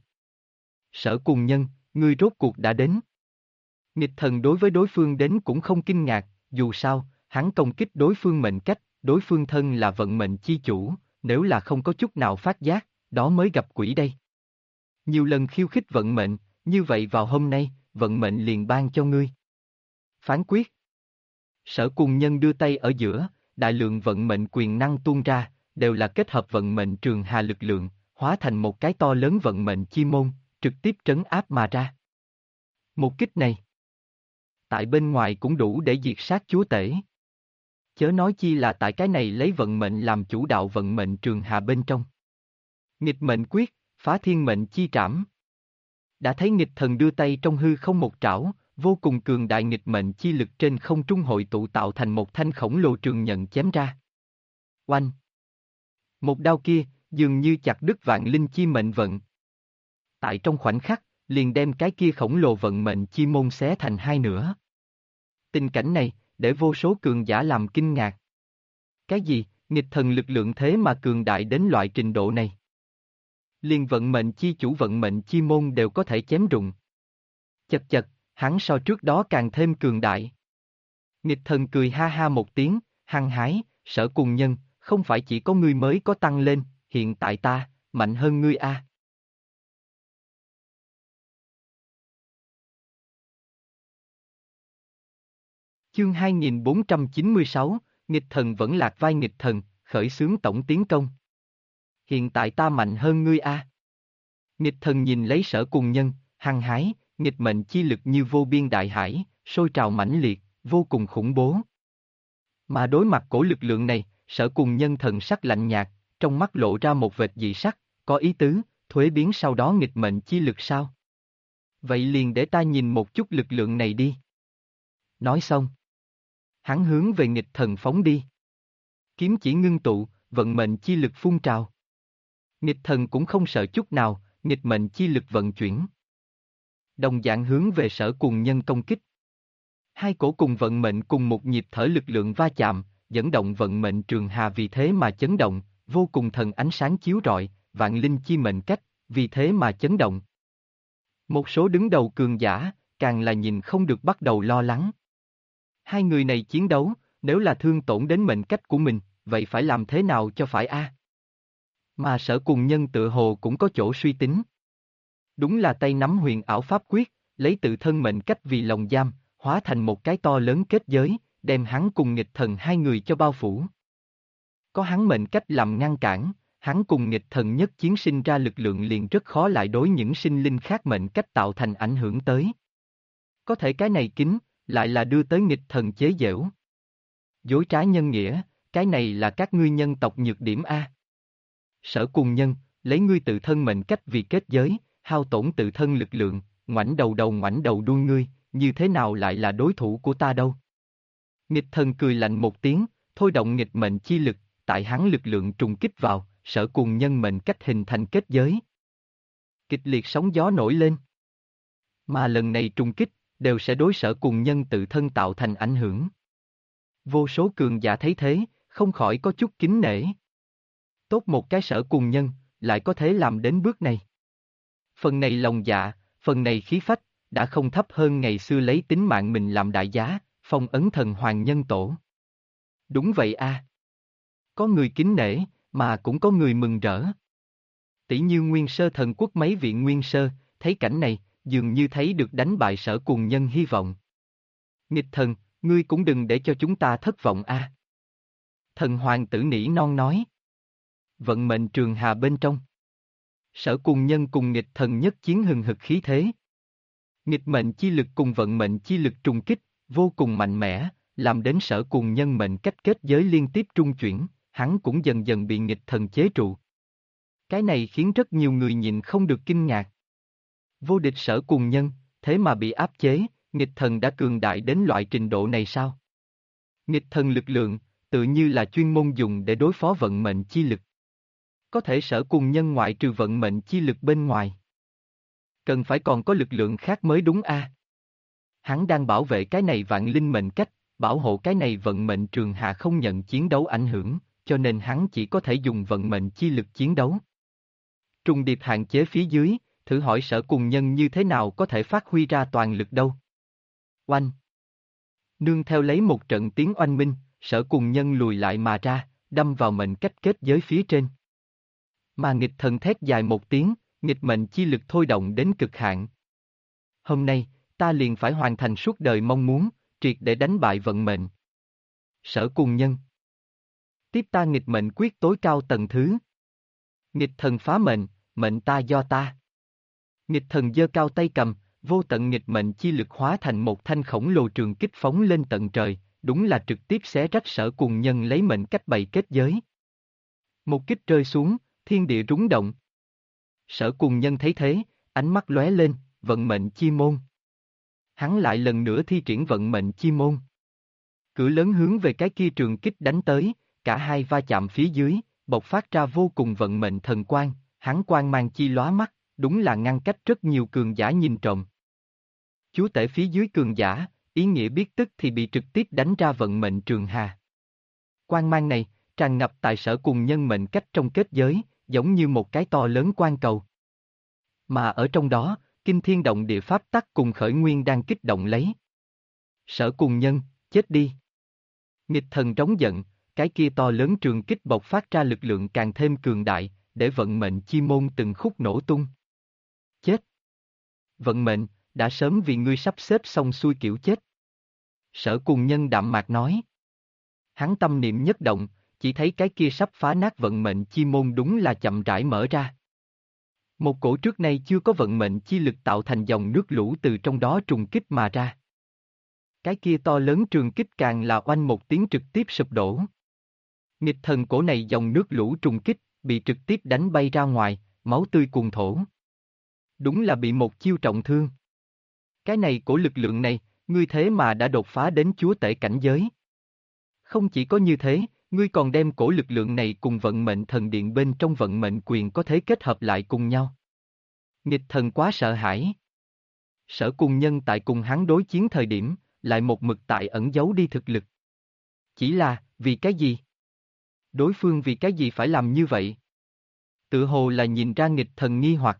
Sở Cùng Nhân, ngươi rốt cuộc đã đến. Nghịch thần đối với đối phương đến cũng không kinh ngạc, dù sao, hắn công kích đối phương mệnh cách, đối phương thân là vận mệnh chi chủ, nếu là không có chút nào phát giác, đó mới gặp quỷ đây. Nhiều lần khiêu khích vận mệnh, như vậy vào hôm nay, vận mệnh liền ban cho ngươi phán quyết. Sở Cùng Nhân đưa tay ở giữa, đại lượng vận mệnh quyền năng tuôn ra, đều là kết hợp vận mệnh trường hà lực lượng, hóa thành một cái to lớn vận mệnh chi môn, trực tiếp trấn áp mà ra. Một kích này, tại bên ngoài cũng đủ để diệt sát chúa tể. Chớ nói chi là tại cái này lấy vận mệnh làm chủ đạo vận mệnh trường hà bên trong. Nghịch mệnh quyết, phá thiên mệnh chi trảm. Đã thấy nghịch thần đưa tay trong hư không một trảo, vô cùng cường đại nghịch mệnh chi lực trên không trung hội tụ tạo thành một thanh khổng lồ trường nhận chém ra. Oanh! Một đao kia, dường như chặt đứt vạn linh chi mệnh vận. Tại trong khoảnh khắc, liền đem cái kia khổng lồ vận mệnh chi môn xé thành hai nửa. Tình cảnh này, để vô số cường giả làm kinh ngạc. Cái gì, nghịch thần lực lượng thế mà cường đại đến loại trình độ này? Liền vận mệnh chi chủ vận mệnh chi môn đều có thể chém rụng. Chật chật, hắn so trước đó càng thêm cường đại. Nghịch thần cười ha ha một tiếng, hăng hái, Sở Cùng Nhân, không phải chỉ có ngươi mới có tăng lên, hiện tại ta, mạnh hơn ngươi a. Chương 2496, nghịch thần vẫn lạc vai nghịch thần, khởi xướng tổng tiến công. Hiện tại ta mạnh hơn ngươi a. Nghịch thần nhìn lấy Sở Cùng Nhân, hăng hái, nghịch mệnh chi lực như vô biên đại hải, sôi trào mãnh liệt, vô cùng khủng bố. Mà đối mặt cổ lực lượng này, Sở Cùng Nhân thần sắc lạnh nhạt, trong mắt lộ ra một vệt dị sắc, có ý tứ, thuế biến sau đó nghịch mệnh chi lực sao? Vậy liền để ta nhìn một chút lực lượng này đi. Nói xong, hắn hướng về nghịch thần phóng đi. Kiếm chỉ ngưng tụ, vận mệnh chi lực phun trào. Nghịch thần cũng không sợ chút nào, nghịch mệnh chi lực vận chuyển. Đồng dạng hướng về Sở Cùng Nhân công kích. Hai cổ cùng vận mệnh cùng một nhịp thở lực lượng va chạm, dẫn động vận mệnh trường hà vì thế mà chấn động, vô cùng thần ánh sáng chiếu rọi, vạn linh chi mệnh cách, vì thế mà chấn động. Một số đứng đầu cường giả, càng là nhìn không được bắt đầu lo lắng. Hai người này chiến đấu, nếu là thương tổn đến mệnh cách của mình, vậy phải làm thế nào cho phải a? Mà Sở Cùng Nhân tự hồ cũng có chỗ suy tính. Đúng là tay nắm huyền ảo pháp quyết, lấy tự thân mệnh cách vì lồng giam, hóa thành một cái to lớn kết giới, đem hắn cùng nghịch thần hai người cho bao phủ. Có hắn mệnh cách làm ngăn cản, hắn cùng nghịch thần nhất chiến sinh ra lực lượng liền rất khó lại đối những sinh linh khác mệnh cách tạo thành ảnh hưởng tới. Có thể cái này kín, lại là đưa tới nghịch thần chế giễu. Dối trá nhân nghĩa, cái này là các ngươi nhân tộc nhược điểm a. Sở Cùng Nhân, lấy ngươi tự thân mệnh cách vì kết giới, hao tổn tự thân lực lượng, ngoảnh đầu đuôi ngươi, như thế nào lại là đối thủ của ta đâu? Nghịch thần cười lạnh một tiếng, thôi động nghịch mệnh chi lực, tại hắn lực lượng trùng kích vào, Sở Cùng Nhân mệnh cách hình thành kết giới. Kịch liệt sóng gió nổi lên. Mà lần này trùng kích, đều sẽ đối Sở Cùng Nhân tự thân tạo thành ảnh hưởng. Vô số cường giả thấy thế, không khỏi có chút kính nể. Tốt một cái Sở Cùng Nhân, lại có thể làm đến bước này. Phần này lòng dạ, phần này khí phách, đã không thấp hơn ngày xưa lấy tính mạng mình làm đại giá, phong ấn thần hoàng nhân tổ. Đúng vậy a. Có người kính nể, mà cũng có người mừng rỡ. Tỷ như Nguyên Sơ Thần Quốc mấy vị Nguyên Sơ, thấy cảnh này, dường như thấy được đánh bại Sở Cùng Nhân hy vọng. Nghịch thần, ngươi cũng đừng để cho chúng ta thất vọng a. Thần hoàng tử nỉ non nói. Vận mệnh trường hà bên trong. Sở Cùng Nhân cùng nghịch thần nhất chiến hừng hực khí thế. Nghịch mệnh chi lực cùng vận mệnh chi lực trùng kích, vô cùng mạnh mẽ, làm đến Sở Cùng Nhân mệnh cách kết giới liên tiếp trung chuyển, hắn cũng dần dần bị nghịch thần chế trụ. Cái này khiến rất nhiều người nhìn không được kinh ngạc. Vô địch Sở Cùng Nhân, thế mà bị áp chế, nghịch thần đã cường đại đến loại trình độ này sao? Nghịch thần lực lượng, tự như là chuyên môn dùng để đối phó vận mệnh chi lực. Có thể Sở Cùng Nhân ngoại trừ vận mệnh chi lực bên ngoài. Cần phải còn có lực lượng khác mới đúng a. Hắn đang bảo vệ cái này vạn linh mệnh cách, bảo hộ cái này vận mệnh trường hạ không nhận chiến đấu ảnh hưởng, cho nên hắn chỉ có thể dùng vận mệnh chi lực chiến đấu. Trùng điệp hạn chế phía dưới, thử hỏi Sở Cùng Nhân như thế nào có thể phát huy ra toàn lực đâu. Oanh! Nương theo lấy một trận tiếng oanh minh, Sở Cùng Nhân lùi lại mà ra, đâm vào mệnh cách kết giới phía trên. Mà nghịch thần thét dài một tiếng, nghịch mệnh chi lực thôi động đến cực hạn. Hôm nay, ta liền phải hoàn thành suốt đời mong muốn, triệt để đánh bại vận mệnh. Sở Cùng Nhân. Tiếp ta nghịch mệnh quyết tối cao tầng thứ. Nghịch thần phá mệnh, mệnh ta do ta. Nghịch thần giơ cao tay cầm, vô tận nghịch mệnh chi lực hóa thành một thanh khổng lồ trường kích phóng lên tận trời, đúng là trực tiếp xé rách Sở Cùng Nhân lấy mệnh cách bày kết giới. Một kích rơi xuống, thiên địa rúng động. Sở Cùng Nhân thấy thế, ánh mắt lóe lên, vận mệnh chi môn. Hắn lại lần nữa thi triển vận mệnh chi môn. Cử lớn hướng về cái kia trường kích đánh tới, cả hai va chạm phía dưới, bộc phát ra vô cùng vận mệnh thần quang, hắn quang mang chi lóa mắt, đúng là ngăn cách rất nhiều cường giả nhìn trộm. Chúa tể phía dưới cường giả, ý nghĩa biết tức thì bị trực tiếp đánh ra vận mệnh trường hà. Quang mang này, tràn ngập tại Sở Cùng Nhân mệnh cách trong kết giới, giống như một cái to lớn quan cầu. Mà ở trong đó, kinh thiên động địa pháp tắc cùng khởi nguyên đang kích động lấy. Sở Cùng Nhân, chết đi. Nghịch thần trống giận, cái kia to lớn trường kích bộc phát ra lực lượng càng thêm cường đại, để vận mệnh chi môn từng khúc nổ tung. Chết. Vận mệnh, đã sớm vì ngươi sắp xếp xong xuôi kiểu chết. Sở Cùng Nhân đạm mạc nói. Hắn tâm niệm nhất động, chỉ thấy cái kia sắp phá nát vận mệnh chi môn đúng là chậm rãi mở ra. Một cổ trước nay chưa có vận mệnh chi lực tạo thành dòng nước lũ từ trong đó trùng kích mà ra. Cái kia to lớn trường kích càng là oanh một tiếng trực tiếp sụp đổ. Nghịch thần cổ này dòng nước lũ trùng kích, bị trực tiếp đánh bay ra ngoài, máu tươi cuồn thổ. Đúng là bị một chiêu trọng thương. Cái này cổ lực lượng này, ngươi thế mà đã đột phá đến chúa tể cảnh giới. Không chỉ có như thế, ngươi còn đem cổ lực lượng này cùng vận mệnh thần điện bên trong vận mệnh quyền có thể kết hợp lại cùng nhau. Nghịch thần quá sợ hãi. Sở Cùng Nhân tại cùng hắn đối chiến thời điểm, lại một mực tại ẩn giấu đi thực lực. Chỉ là, vì cái gì? Đối phương vì cái gì phải làm như vậy? Tự hồ là nhìn ra nghịch thần nghi hoặc.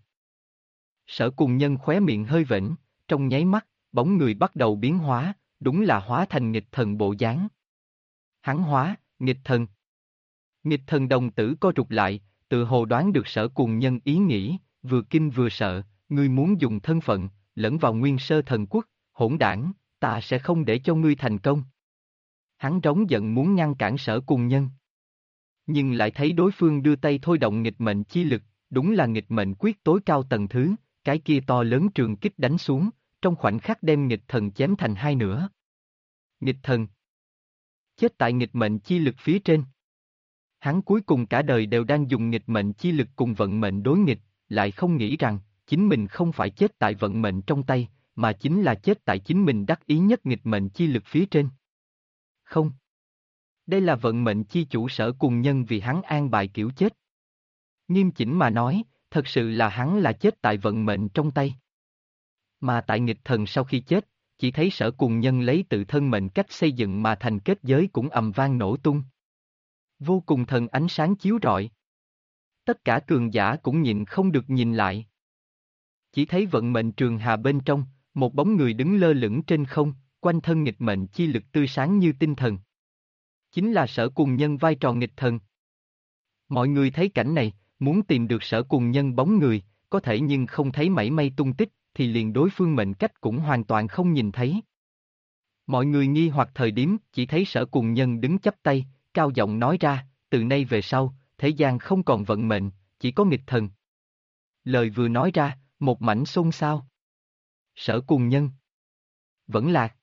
Sở Cùng Nhân khóe miệng hơi vểnh, trong nháy mắt, bóng người bắt đầu biến hóa, đúng là hóa thành nghịch thần bộ dáng. Hắn hóa, nghịch thần. Nghịch thần đồng tử co rụt lại, tự hồ đoán được Sở Cùng Nhân ý nghĩ, vừa kinh vừa sợ, ngươi muốn dùng thân phận, lẫn vào Nguyên Sơ Thần Quốc, hỗn đảng, ta sẽ không để cho ngươi thành công. Hắn trống giận muốn ngăn cản Sở Cùng Nhân. Nhưng lại thấy đối phương đưa tay thôi động nghịch mệnh chi lực, đúng là nghịch mệnh quyết tối cao tầng thứ, cái kia to lớn trường kích đánh xuống, trong khoảnh khắc đem nghịch thần chém thành hai nửa. Nghịch thần. Chết tại nghịch mệnh chi lực phía trên. Hắn cuối cùng cả đời đều đang dùng nghịch mệnh chi lực cùng vận mệnh đối nghịch, lại không nghĩ rằng, chính mình không phải chết tại vận mệnh trong tay, mà chính là chết tại chính mình đắc ý nhất nghịch mệnh chi lực phía trên. Không. Đây là vận mệnh chi chủ Sở Cùng Nhân vì hắn an bài kiểu chết. Nghiêm chỉnh mà nói, thật sự là hắn là chết tại vận mệnh trong tay. Mà tại nghịch thần sau khi chết, chỉ thấy Sở Cùng Nhân lấy tự thân mệnh cách xây dựng mà thành kết giới cũng ầm vang nổ tung. Vô cùng thần ánh sáng chiếu rọi. Tất cả cường giả cũng nhịn không được nhìn lại. Chỉ thấy vận mệnh trường hà bên trong, một bóng người đứng lơ lửng trên không, quanh thân nghịch mệnh chi lực tươi sáng như tinh thần. Chính là Sở Cùng Nhân vai trò nghịch thần. Mọi người thấy cảnh này, muốn tìm được Sở Cùng Nhân bóng người, có thể nhưng không thấy mảy may tung tích, thì liền đối phương mệnh cách cũng hoàn toàn không nhìn thấy. Mọi người nghi hoặc thời điểm, chỉ thấy Sở Cùng Nhân đứng chắp tay, cao giọng nói ra, từ nay về sau, thế gian không còn vận mệnh, chỉ có nghịch thần. Lời vừa nói ra, một mảnh xôn xao. Sở Cùng Nhân. Vẫn lạc.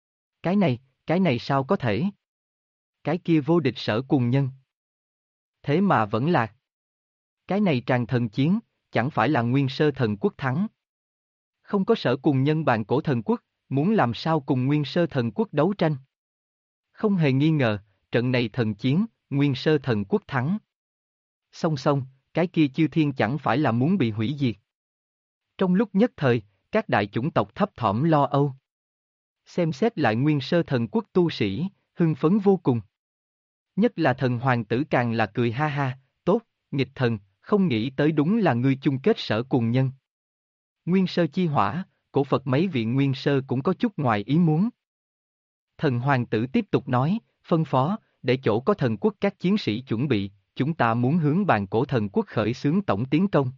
Cái này sao có thể? Cái kia vô địch Sở Cùng Nhân. Thế mà vẫn lạc. Cái này tràn thần chiến, chẳng phải là Nguyên Sơ Thần Quốc thắng. Không có Sở Cùng Nhân bàn cổ thần quốc, muốn làm sao cùng Nguyên Sơ Thần Quốc đấu tranh? Không hề nghi ngờ, trận này thần chiến, Nguyên Sơ Thần Quốc thắng. Song song, cái kia chư thiên chẳng phải là muốn bị hủy diệt. Trong lúc nhất thời, các đại chủng tộc thấp thỏm lo âu. Xem xét lại Nguyên Sơ Thần Quốc tu sĩ, hưng phấn vô cùng. Nhất là thần hoàng tử càng là cười ha ha, tốt, nghịch thần, không nghĩ tới đúng là ngươi chung kết Sở Cùng Nhân. Nguyên Sơ chi hỏa, cổ Phật mấy vị Nguyên Sơ cũng có chút ngoài ý muốn. Thần hoàng tử tiếp tục nói, phân phó, để chỗ có thần quốc các chiến sĩ chuẩn bị, chúng ta muốn hướng bàn cổ thần quốc khởi xướng tổng tiến công.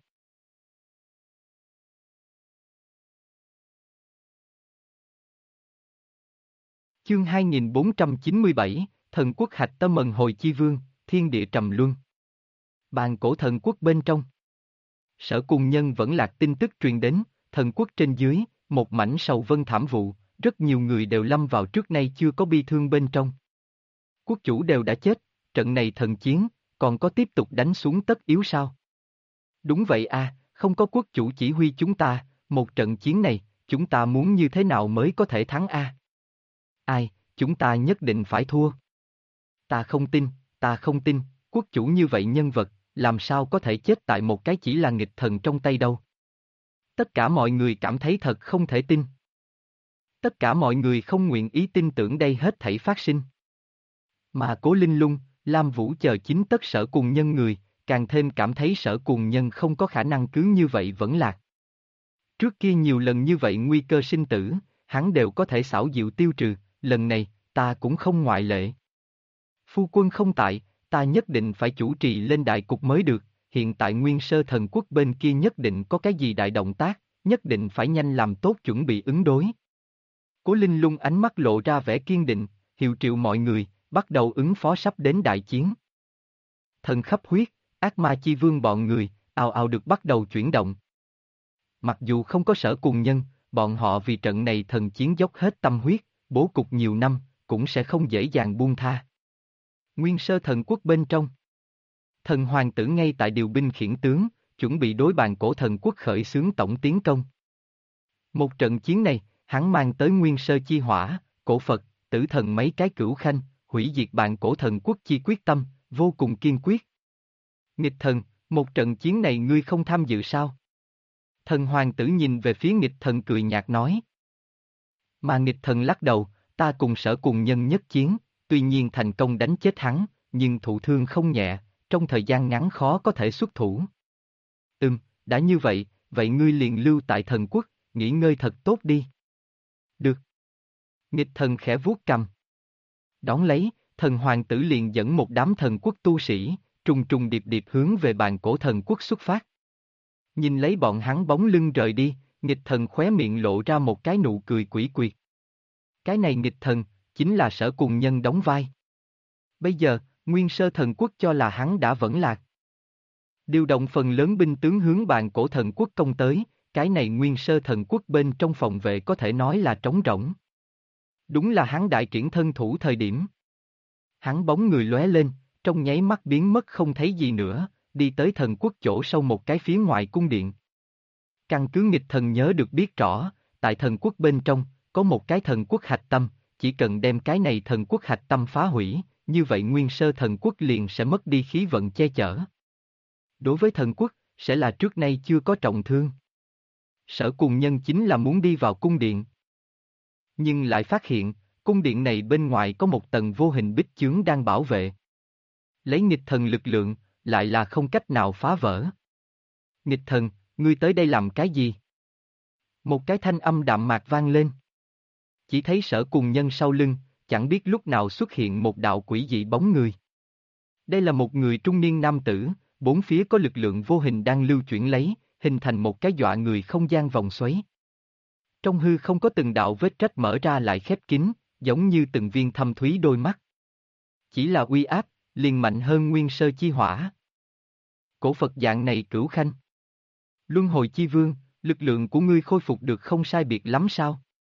Chương 2497, Thần quốc hạch tâm mần hồi chi vương, thiên địa trầm luân. Bàn cổ thần quốc bên trong. Sở Cùng Nhân vẫn lạc tin tức truyền đến, thần quốc trên dưới, một mảnh sầu vân thảm vụ, rất nhiều người đều lâm vào trước nay chưa có bi thương bên trong. Quốc chủ đều đã chết, trận này thần chiến, còn có tiếp tục đánh xuống tất yếu sao? Đúng vậy à, không có quốc chủ chỉ huy chúng ta, một trận chiến này, chúng ta muốn như thế nào mới có thể thắng a? Ai, chúng ta nhất định phải thua. Ta không tin, quốc chủ như vậy nhân vật, làm sao có thể chết tại một cái chỉ là nghịch thần trong tay đâu. Tất cả mọi người cảm thấy thật không thể tin. Tất cả mọi người không nguyện ý tin tưởng đây hết thảy phát sinh. Mà Cố Linh Lung, Lam Vũ chờ chính tất Sở Cùng Nhân người, càng thêm cảm thấy Sở Cùng Nhân không có khả năng cứ như vậy vẫn lạc. Trước kia nhiều lần như vậy nguy cơ sinh tử, hắn đều có thể xảo diệu tiêu trừ, lần này, ta cũng không ngoại lệ. Phu quân không tại, ta nhất định phải chủ trì lên đại cục mới được, hiện tại Nguyên Sơ Thần Quốc bên kia nhất định có cái gì đại động tác, nhất định phải nhanh làm tốt chuẩn bị ứng đối. Cố Linh Lung ánh mắt lộ ra vẻ kiên định, hiệu triệu mọi người, bắt đầu ứng phó sắp đến đại chiến. Thần khắp huyết, ác ma chi vương bọn người, ào ào được bắt đầu chuyển động. Mặc dù không có Sở Cùng Nhân, bọn họ vì trận này thần chiến dốc hết tâm huyết, bố cục nhiều năm, cũng sẽ không dễ dàng buông tha. Nguyên Sơ Thần Quốc bên trong. Thần hoàng tử ngay tại điều binh khiển tướng, chuẩn bị đối bàn cổ thần quốc khởi xướng tổng tiến công. Một trận chiến này, hắn mang tới Nguyên Sơ chi hỏa, cổ Phật, tử thần mấy cái cửu khanh, hủy diệt bàn cổ thần quốc chi quyết tâm, vô cùng kiên quyết. Nghịch thần, một trận chiến này ngươi không tham dự sao? Thần hoàng tử nhìn về phía nghịch thần cười nhạt nói. Mà nghịch thần lắc đầu, ta cùng Sở Cùng Nhân nhất chiến, tuy nhiên thành công đánh chết hắn, nhưng thụ thương không nhẹ, trong thời gian ngắn khó có thể xuất thủ. Đã như vậy, vậy ngươi liền lưu tại thần quốc, nghỉ ngơi thật tốt đi. Được. Nghịch thần khẽ vuốt cầm. Đón lấy, thần hoàng tử liền dẫn một đám thần quốc tu sĩ, trùng trùng điệp điệp hướng về bàn cổ thần quốc xuất phát. Nhìn lấy bọn hắn bóng lưng rời đi, nghịch thần khóe miệng lộ ra một cái nụ cười quỷ quyệt. Cái này nghịch thần, chính là Sở Cùng Nhân đóng vai. Bây giờ, Nguyên Sơ Thần Quốc cho là hắn đã vẫn lạc. Điều động phần lớn binh tướng hướng bàn cổ thần quốc công tới, cái này Nguyên Sơ Thần Quốc bên trong phòng vệ có thể nói là trống rỗng. Đúng là hắn đại triển thân thủ thời điểm. Hắn bóng người lóe lên, trong nháy mắt biến mất không thấy gì nữa, đi tới thần quốc chỗ sâu một cái phía ngoài cung điện. Căn cứ nghịch thần nhớ được biết rõ, tại thần quốc bên trong, có một cái thần quốc hạch tâm, chỉ cần đem cái này thần quốc hạch tâm phá hủy, như vậy Nguyên Sơ Thần Quốc liền sẽ mất đi khí vận che chở. Đối với thần quốc, sẽ là trước nay chưa có trọng thương. Sở Cùng Nhân chính là muốn đi vào cung điện. Nhưng lại phát hiện, cung điện này bên ngoài có một tầng vô hình bích chướng đang bảo vệ. Lấy nghịch thần lực lượng, lại là không cách nào phá vỡ. Nghịch thần, ngươi tới đây làm cái gì? Một cái thanh âm đạm mạc vang lên. Chỉ thấy Sở Cùng Nhân sau lưng, chẳng biết lúc nào xuất hiện một đạo quỷ dị bóng người. Đây là một người trung niên nam tử, bốn phía có lực lượng vô hình đang lưu chuyển lấy, hình thành một cái dọa người không gian vòng xoáy. Trong hư không có từng đạo vết rách mở ra lại khép kín, giống như từng viên thâm thúy đôi mắt. Chỉ là uy áp, liền mạnh hơn Nguyên Sơ chi hỏa. Cổ Phật dạng này cửu khanh. Luân hồi chi vương, lực lượng của ngươi khôi phục được không sai biệt lắm sao?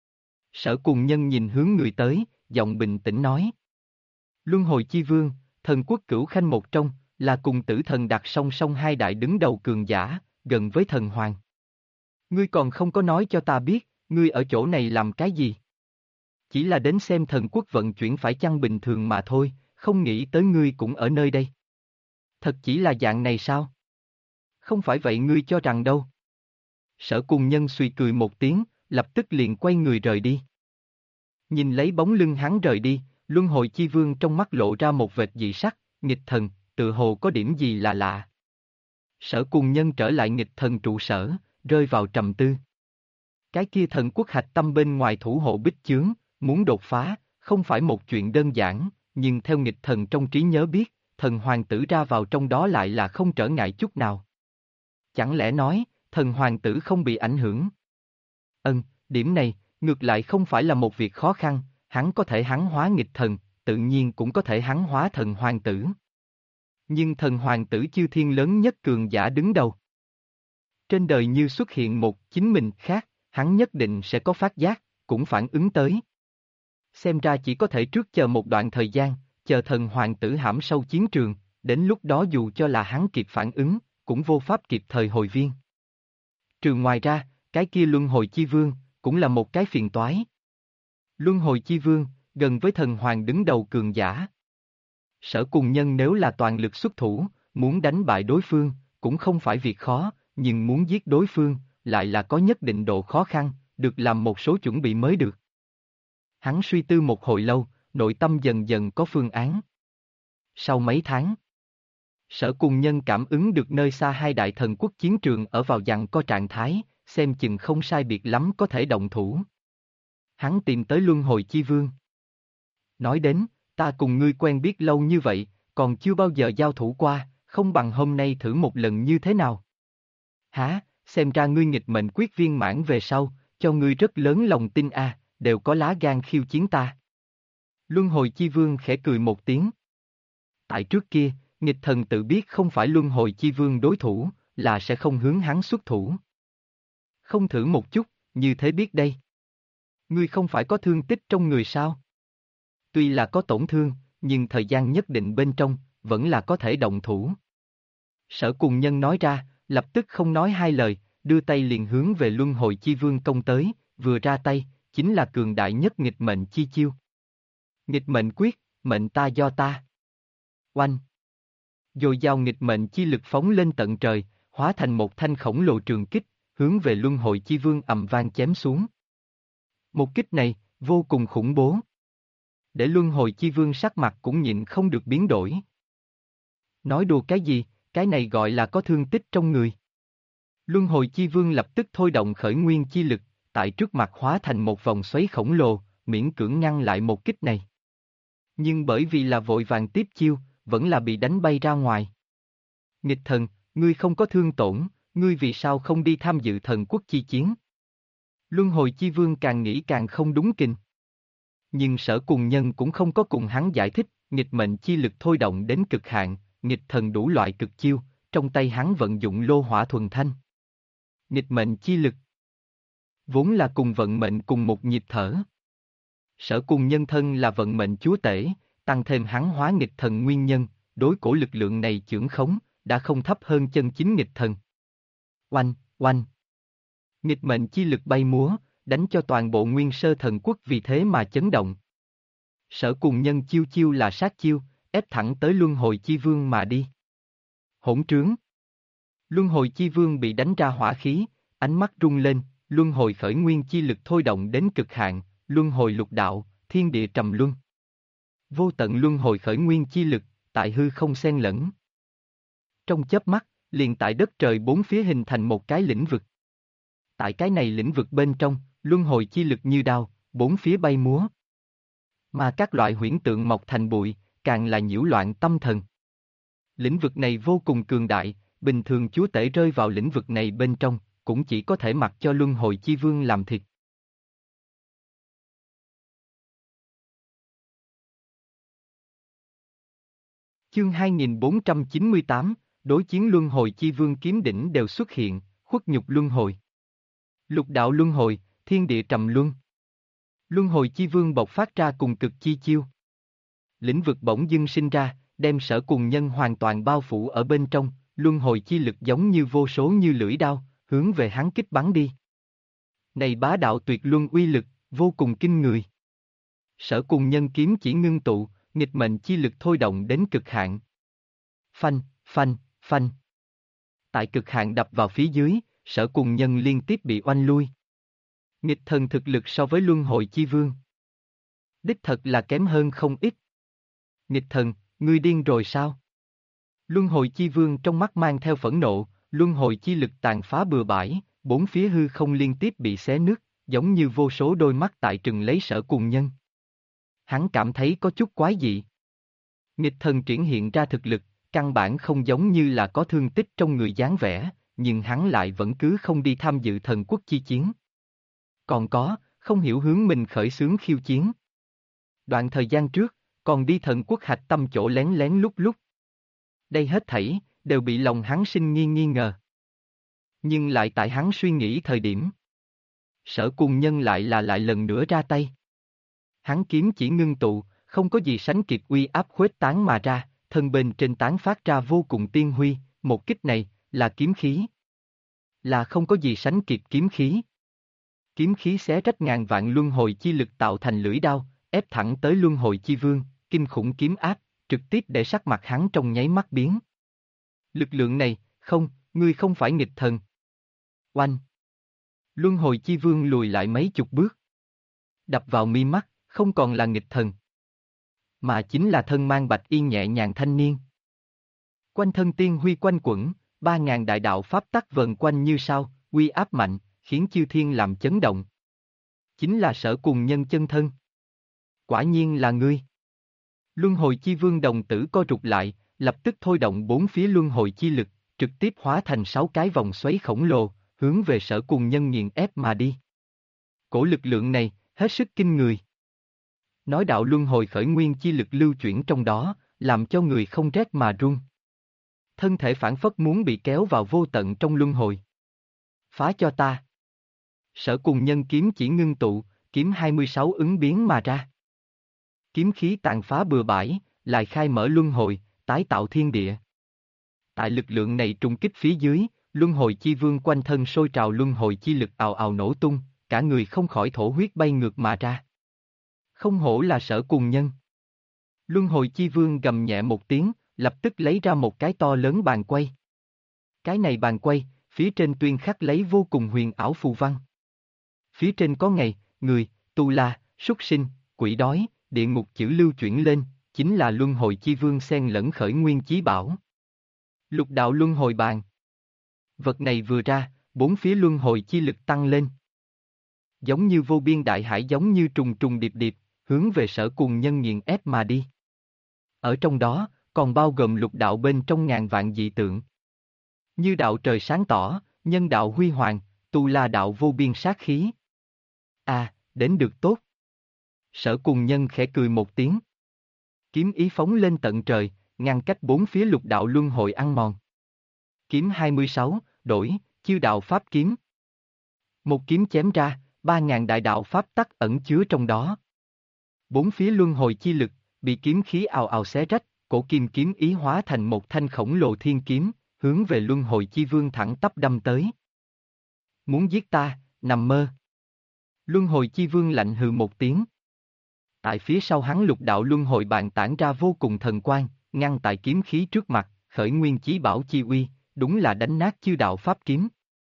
Sở Cùng Nhân nhìn hướng người tới, giọng bình tĩnh nói. Luân hồi chi vương, thần quốc cửu khanh một trong, là cùng tử thần đặt song song hai đại đứng đầu cường giả, gần với thần hoàng. Ngươi còn không có nói cho ta biết, ngươi ở chỗ này làm cái gì? Chỉ là đến xem thần quốc vận chuyển phải chăng bình thường mà thôi, không nghĩ tới ngươi cũng ở nơi đây. Thật chỉ là dạng này sao? Không phải vậy ngươi cho rằng đâu. Sở Cùng Nhân suy cười một tiếng, lập tức liền quay người rời đi. Nhìn lấy bóng lưng hắn rời đi, Luân hồi chi vương trong mắt lộ ra một vệt dị sắc, nghịch thần, tự hồ có điểm gì là lạ. Sở Cùng Nhân trở lại nghịch thần trụ sở, rơi vào trầm tư. Cái kia thần quốc hạch tâm bên ngoài thủ hộ bích chướng, muốn đột phá, không phải một chuyện đơn giản, nhưng theo nghịch thần trong trí nhớ biết, thần hoàng tử ra vào trong đó lại là không trở ngại chút nào. Chẳng lẽ nói, thần hoàng tử không bị ảnh hưởng? Điểm này, ngược lại không phải là một việc khó khăn, hắn có thể hắn hóa nghịch thần, tự nhiên cũng có thể hắn hóa thần hoàng tử. Nhưng thần hoàng tử chư thiên lớn nhất cường giả đứng đầu. Trên đời như xuất hiện một chính mình khác, hắn nhất định sẽ có phát giác, cũng phản ứng tới. Xem ra chỉ có thể trước chờ một đoạn thời gian, chờ thần hoàng tử hãm sâu chiến trường, đến lúc đó dù cho là hắn kịp phản ứng, cũng vô pháp kịp thời hồi viên. Trừ ngoài ra, cái kia luân hồi chi vương, cũng là một cái phiền toái. Luân hồi chi vương, gần với thần hoàng đứng đầu cường giả. Sở Cùng Nhân nếu là toàn lực xuất thủ, muốn đánh bại đối phương, cũng không phải việc khó, nhưng muốn giết đối phương, lại là có nhất định độ khó khăn, được làm một số chuẩn bị mới được. Hắn suy tư một hồi lâu, nội tâm dần dần có phương án. Sau mấy tháng, Sở Cùng Nhân cảm ứng được nơi xa hai đại thần quốc chiến trường ở vào giằng co trạng thái, xem chừng không sai biệt lắm có thể động thủ. Hắn tìm tới Luân Hồi Chi Vương. Nói đến, ta cùng ngươi quen biết lâu như vậy, còn chưa bao giờ giao thủ qua, không bằng hôm nay thử một lần như thế nào. Hả, xem ra ngươi nghịch mệnh quyết viên mãn về sau, cho ngươi rất lớn lòng tin a, đều có lá gan khiêu chiến ta. Luân Hồi Chi Vương khẽ cười một tiếng. Tại trước kia, nghịch thần tự biết không phải Luân Hồi Chi Vương đối thủ, là sẽ không hướng hắn xuất thủ. Không thử một chút, như thế biết đây. Ngươi không phải có thương tích trong người sao? Tuy là có tổn thương, nhưng thời gian nhất định bên trong, vẫn là có thể động thủ. Sở Cùng Nhân nói ra, lập tức không nói hai lời, đưa tay liền hướng về Luân Hồi Chi Vương công tới, vừa ra tay, chính là cường đại nhất nghịch mệnh chi chiêu. Nghịch mệnh quyết, mệnh ta do ta. Oanh! Dồi dào nghịch mệnh chi lực phóng lên tận trời, hóa thành một thanh khổng lồ trường kích, hướng về Luân Hồi Chi Vương ầm vang chém xuống. Một kích này, vô cùng khủng bố. Để Luân Hồi Chi Vương sắc mặt cũng nhịn không được biến đổi. Nói đùa cái gì, cái này gọi là có thương tích trong người. Luân Hồi Chi Vương lập tức thôi động khởi nguyên chi lực, tại trước mặt hóa thành một vòng xoáy khổng lồ, miễn cưỡng ngăn lại một kích này. Nhưng bởi vì là vội vàng tiếp chiêu, vẫn là bị đánh bay ra ngoài. Nghịch thần, ngươi không có thương tổn, ngươi vì sao không đi tham dự thần quốc chi chiến? Luân Hồi Chi Vương càng nghĩ càng không đúng kình. Nhưng Sở Cùng Nhân cũng không có cùng hắn giải thích, nghịch mệnh chi lực thôi động đến cực hạn, nghịch thần đủ loại cực chiêu, trong tay hắn vận dụng lô hỏa thuần thanh. Nghịch mệnh chi lực vốn là cùng vận mệnh cùng một nhịp thở. Sở Cùng Nhân thân là vận mệnh chúa tể, tăng thêm hắn hóa nghịch thần nguyên nhân, đối cổ lực lượng này chưởng khống, đã không thấp hơn chân chính nghịch thần. Oanh, oanh. Nghịch mệnh chi lực bay múa, đánh cho toàn bộ nguyên sơ thần quốc vì thế mà chấn động. Sở Cùng Nhân chiêu chiêu là sát chiêu, ép thẳng tới Luân Hồi Chi Vương mà đi. Hỗn trướng. Luân Hồi Chi Vương bị đánh ra hỏa khí, ánh mắt rung lên, Luân Hồi khởi nguyên chi lực thôi động đến cực hạn, Luân Hồi lục đạo, thiên địa trầm luân. Vô tận Luân Hồi khởi nguyên chi lực, tại hư không xen lẫn. Trong chớp mắt, liền tại đất trời bốn phía hình thành một cái lĩnh vực. Tại cái này lĩnh vực bên trong, Luân Hồi chi lực như đao, bốn phía bay múa. Mà các loại huyễn tượng mọc thành bụi, càng là nhiễu loạn tâm thần. Lĩnh vực này vô cùng cường đại, bình thường chúa tể rơi vào lĩnh vực này bên trong, cũng chỉ có thể mặc cho Luân Hồi Chi Vương làm thịt. Chương 2498, đối chiến Luân Hồi Chi Vương kiếm đỉnh đều xuất hiện, khuất nhục Luân Hồi. Lục đạo Luân Hồi, thiên địa trầm luân. Luân Hồi Chi Vương bộc phát ra cùng cực chi chiêu. Lĩnh vực bỗng dưng sinh ra, đem Sở Cùng Nhân hoàn toàn bao phủ ở bên trong, Luân Hồi chi lực giống như vô số như lưỡi đao, hướng về hắn kích bắn đi. Này bá đạo tuyệt luân uy lực, vô cùng kinh người. Sở Cùng Nhân kiếm chỉ ngưng tụ, nghịch mệnh chi lực thôi động đến cực hạn. Phanh, phanh, phanh. Tại cực hạn đập vào phía dưới, Sở Cùng Nhân liên tiếp bị oanh lui. Nghịch thần thực lực so với Luân Hồi Chi Vương đích thật là kém hơn không ít. Nghịch thần, ngươi điên rồi sao? Luân Hồi Chi Vương trong mắt mang theo phẫn nộ, Luân Hồi chi lực tàn phá bừa bãi, bốn phía hư không liên tiếp bị xé nứt, giống như vô số đôi mắt tại trừng lấy Sở Cùng Nhân. Hắn cảm thấy có chút quái dị. Nghịch thần triển hiện ra thực lực, căn bản không giống như là có thương tích trong người dáng vẻ, nhưng hắn lại vẫn cứ không đi tham dự thần quốc chi chiến. Còn có, không hiểu hướng mình khởi xướng khiêu chiến. Đoạn thời gian trước, còn đi thần quốc hạch tâm chỗ lén lén lút lút. Đây hết thảy, đều bị lòng hắn sinh nghi ngờ. Nhưng lại tại hắn suy nghĩ thời điểm. Sở Cùng Nhân lại lần nữa ra tay. Hắn kiếm chỉ ngưng tụ, không có gì sánh kịp uy áp khuếch tán mà ra, thân bên trên tán phát ra vô cùng tiên huy, một kích này, là kiếm khí. Là không có gì sánh kịp kiếm khí. Kiếm khí xé rách ngàn vạn luân hồi chi lực tạo thành lưỡi đao, ép thẳng tới luân hồi chi vương, kinh khủng kiếm áp, trực tiếp để sắc mặt hắn trong nháy mắt biến. Lực lượng này, không, ngươi không phải nghịch thần. Oanh! Luân hồi chi vương lùi lại mấy chục bước. Đập vào mi mắt, không còn là nghịch thần. Mà chính là thân mang bạch y nhẹ nhàng thanh niên. Quanh thân tiên huy quanh quẩn, 3.000 đại đạo pháp tắc vần quanh như sao, uy áp mạnh, khiến chư thiên làm chấn động. Chính là Sở Cùng Nhân chân thân. Quả nhiên là ngươi. Luân hồi chi vương đồng tử co rụt lại, lập tức thôi động bốn phía luân hồi chi lực, trực tiếp hóa thành 6 cái vòng xoáy khổng lồ, hướng về Sở Cùng Nhân nghiền ép mà đi. Cổ lực lượng này, hết sức kinh người. Nói đạo luân hồi khởi nguyên chi lực lưu chuyển trong đó, làm cho người không rét mà run. Thân thể phản phất muốn bị kéo vào vô tận trong luân hồi. Phá cho ta. Sở Cùng Nhân kiếm chỉ ngưng tụ, kiếm 26 ứng biến mà ra. Kiếm khí tàn phá bừa bãi, lại khai mở luân hồi, tái tạo thiên địa. Tại lực lượng này trùng kích phía dưới, luân hồi chi vương quanh thân sôi trào luân hồi chi lực ào ào nổ tung, cả người không khỏi thổ huyết bay ngược mà ra. Không hổ là Sở Cùng Nhân. Luân hồi chi vương gầm nhẹ một tiếng, lập tức lấy ra một cái to lớn bàn quay. Cái này bàn quay, phía trên tuyên khắc lấy vô cùng huyền ảo phù văn. Phía trên có ngày, người, tu la, súc sinh, quỷ đói, địa ngục chữ lưu chuyển lên, chính là luân hồi chi vương xen lẫn khởi nguyên chí bảo. Lục đạo luân hồi bàn. Vật này vừa ra, bốn phía luân hồi chi lực tăng lên. Giống như vô biên đại hải, giống như trùng trùng điệp điệp, hướng về Sở Cùng Nhân nghiền ép mà đi. Ở trong đó, còn bao gồm lục đạo bên trong ngàn vạn dị tượng. Như đạo trời sáng tỏ, nhân đạo huy hoàng, tu la đạo vô biên sát khí. À, đến được tốt. Sở Cùng Nhân khẽ cười một tiếng. Kiếm ý phóng lên tận trời, ngăn cách bốn phía lục đạo luân hồi ăn mòn. Kiếm 26, đổi, chiêu đạo pháp kiếm. Một kiếm chém ra, 3.000 đại đạo pháp tắc ẩn chứa trong đó. Bốn phía luân hồi chi lực, bị kiếm khí ào ào xé rách, cổ kim kiếm ý hóa thành một thanh khổng lồ thiên kiếm, hướng về luân hồi chi vương thẳng tắp đâm tới. Muốn giết ta, nằm mơ. Luân hồi chi vương lạnh hừ một tiếng. Tại phía sau hắn lục đạo luân hồi bàn tản ra vô cùng thần quang, ngăn tại kiếm khí trước mặt, khởi nguyên chí bảo chi uy, đúng là đánh nát chư đạo pháp kiếm.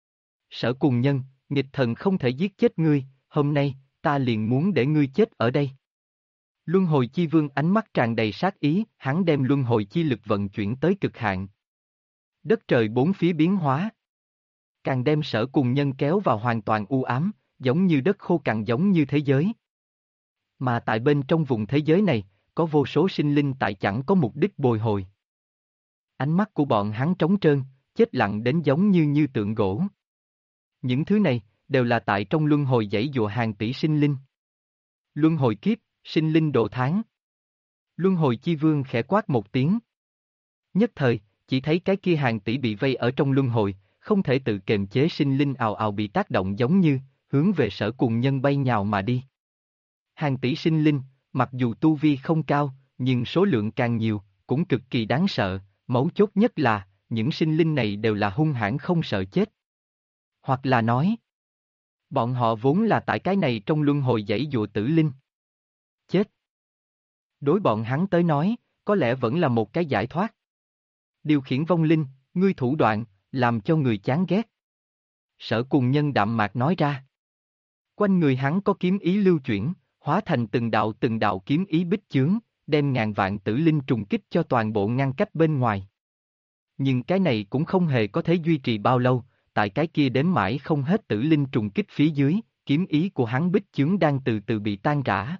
Sở Cùng Nhân, nghịch thần không thể giết chết ngươi, hôm nay, ta liền muốn để ngươi chết ở đây. Luân hồi chi vương ánh mắt tràn đầy sát ý, hắn đem luân hồi chi lực vận chuyển tới cực hạn. Đất trời bốn phía biến hóa. Càng đem Sở Cùng Nhân kéo vào hoàn toàn u ám, giống như đất khô cằn, giống như thế giới. Mà tại bên trong vùng thế giới này, có vô số sinh linh tại chẳng có mục đích bồi hồi. Ánh mắt của bọn hắn trống trơn, chết lặng đến giống như tượng gỗ. Những thứ này, đều là tại trong luân hồi giãy giụa hàng tỷ sinh linh. Luân hồi kiếp, sinh linh độ tháng. Luân hồi chi vương khẽ quát một tiếng. Nhất thời, chỉ thấy cái kia hàng tỷ bị vây ở trong luân hồi, không thể tự kiềm chế sinh linh ào ào bị tác động giống như, hướng về Sở Cùng Nhân bay nhào mà đi. Hàng tỷ sinh linh, mặc dù tu vi không cao, nhưng số lượng càng nhiều, cũng cực kỳ đáng sợ, mấu chốt nhất là, những sinh linh này đều là hung hãn không sợ chết. Hoặc là nói, bọn họ vốn là tại cái này trong luân hồi giãy giụa tử linh. Chết. Đối bọn hắn tới nói, có lẽ vẫn là một cái giải thoát. Điều khiển vong linh, ngươi thủ đoạn, làm cho người chán ghét. Sở Cùng Nhân đạm mạc nói ra. Quanh người hắn có kiếm ý lưu chuyển, hóa thành từng đạo kiếm ý bích chướng, đem ngàn vạn tử linh trùng kích cho toàn bộ ngăn cách bên ngoài. Nhưng cái này cũng không hề có thể duy trì bao lâu, tại cái kia đếm mãi không hết tử linh trùng kích phía dưới, kiếm ý của hắn bích chướng đang từ từ bị tan rã.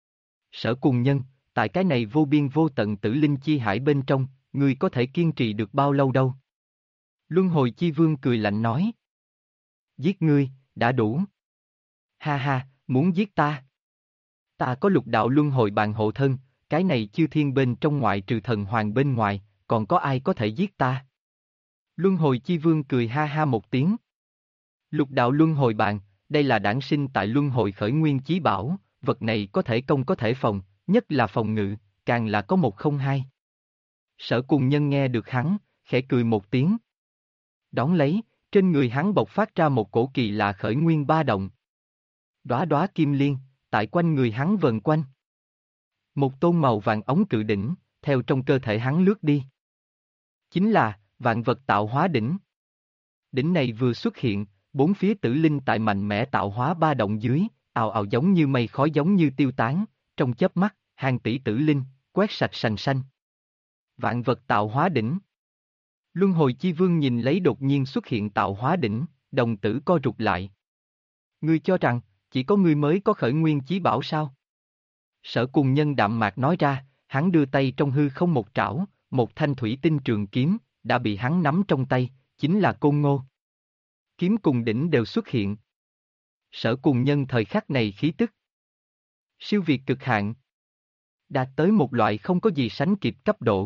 Sở Cùng Nhân, tại cái này vô biên vô tận tử linh chi hải bên trong, ngươi có thể kiên trì được bao lâu đâu? Luân hồi chi vương cười lạnh nói. Giết ngươi, đã đủ. Ha ha, muốn giết ta? Ta có lục đạo luân hồi bàn hộ thân, cái này chư thiên bên trong ngoại trừ thần hoàng bên ngoài, còn có ai có thể giết ta? Luân hồi chi vương cười ha ha một tiếng. Lục đạo luân hồi bàn, đây là đản sinh tại luân hồi khởi nguyên chí bảo, vật này có thể công có thể phòng, nhất là phòng ngự, càng là có một không hai. Sở Cùng Nhân nghe được hắn, khẽ cười một tiếng. Đón lấy, trên người hắn bộc phát ra một cổ kỳ lạ khởi nguyên ba động. Đóa đóa kim liên, tại quanh người hắn vần quanh. Một tôn màu vàng ống cự đỉnh, theo trong cơ thể hắn lướt đi. Chính là, vạn vật tạo hóa đỉnh. Đỉnh này vừa xuất hiện, bốn phía tử linh tại mạnh mẽ tạo hóa ba động dưới, ào ào giống như mây khói giống như tiêu tán, trong chớp mắt, hàng tỷ tử linh, quét sạch sành xanh. Vạn vật tạo hóa đỉnh. Luân hồi chi vương nhìn lấy đột nhiên xuất hiện tạo hóa đỉnh, đồng tử co rụt lại. Ngươi cho rằng, chỉ có ngươi mới có khởi nguyên chí bảo sao? Sở Cùng Nhân đạm mạc nói ra, hắn đưa tay trong hư không một trảo, một thanh thủy tinh trường kiếm, đã bị hắn nắm trong tay, chính là Côn Ngô. Kiếm cùng đỉnh đều xuất hiện. Sở Cùng Nhân thời khắc này khí tức siêu việt cực hạn, đạt tới một loại không có gì sánh kịp cấp độ.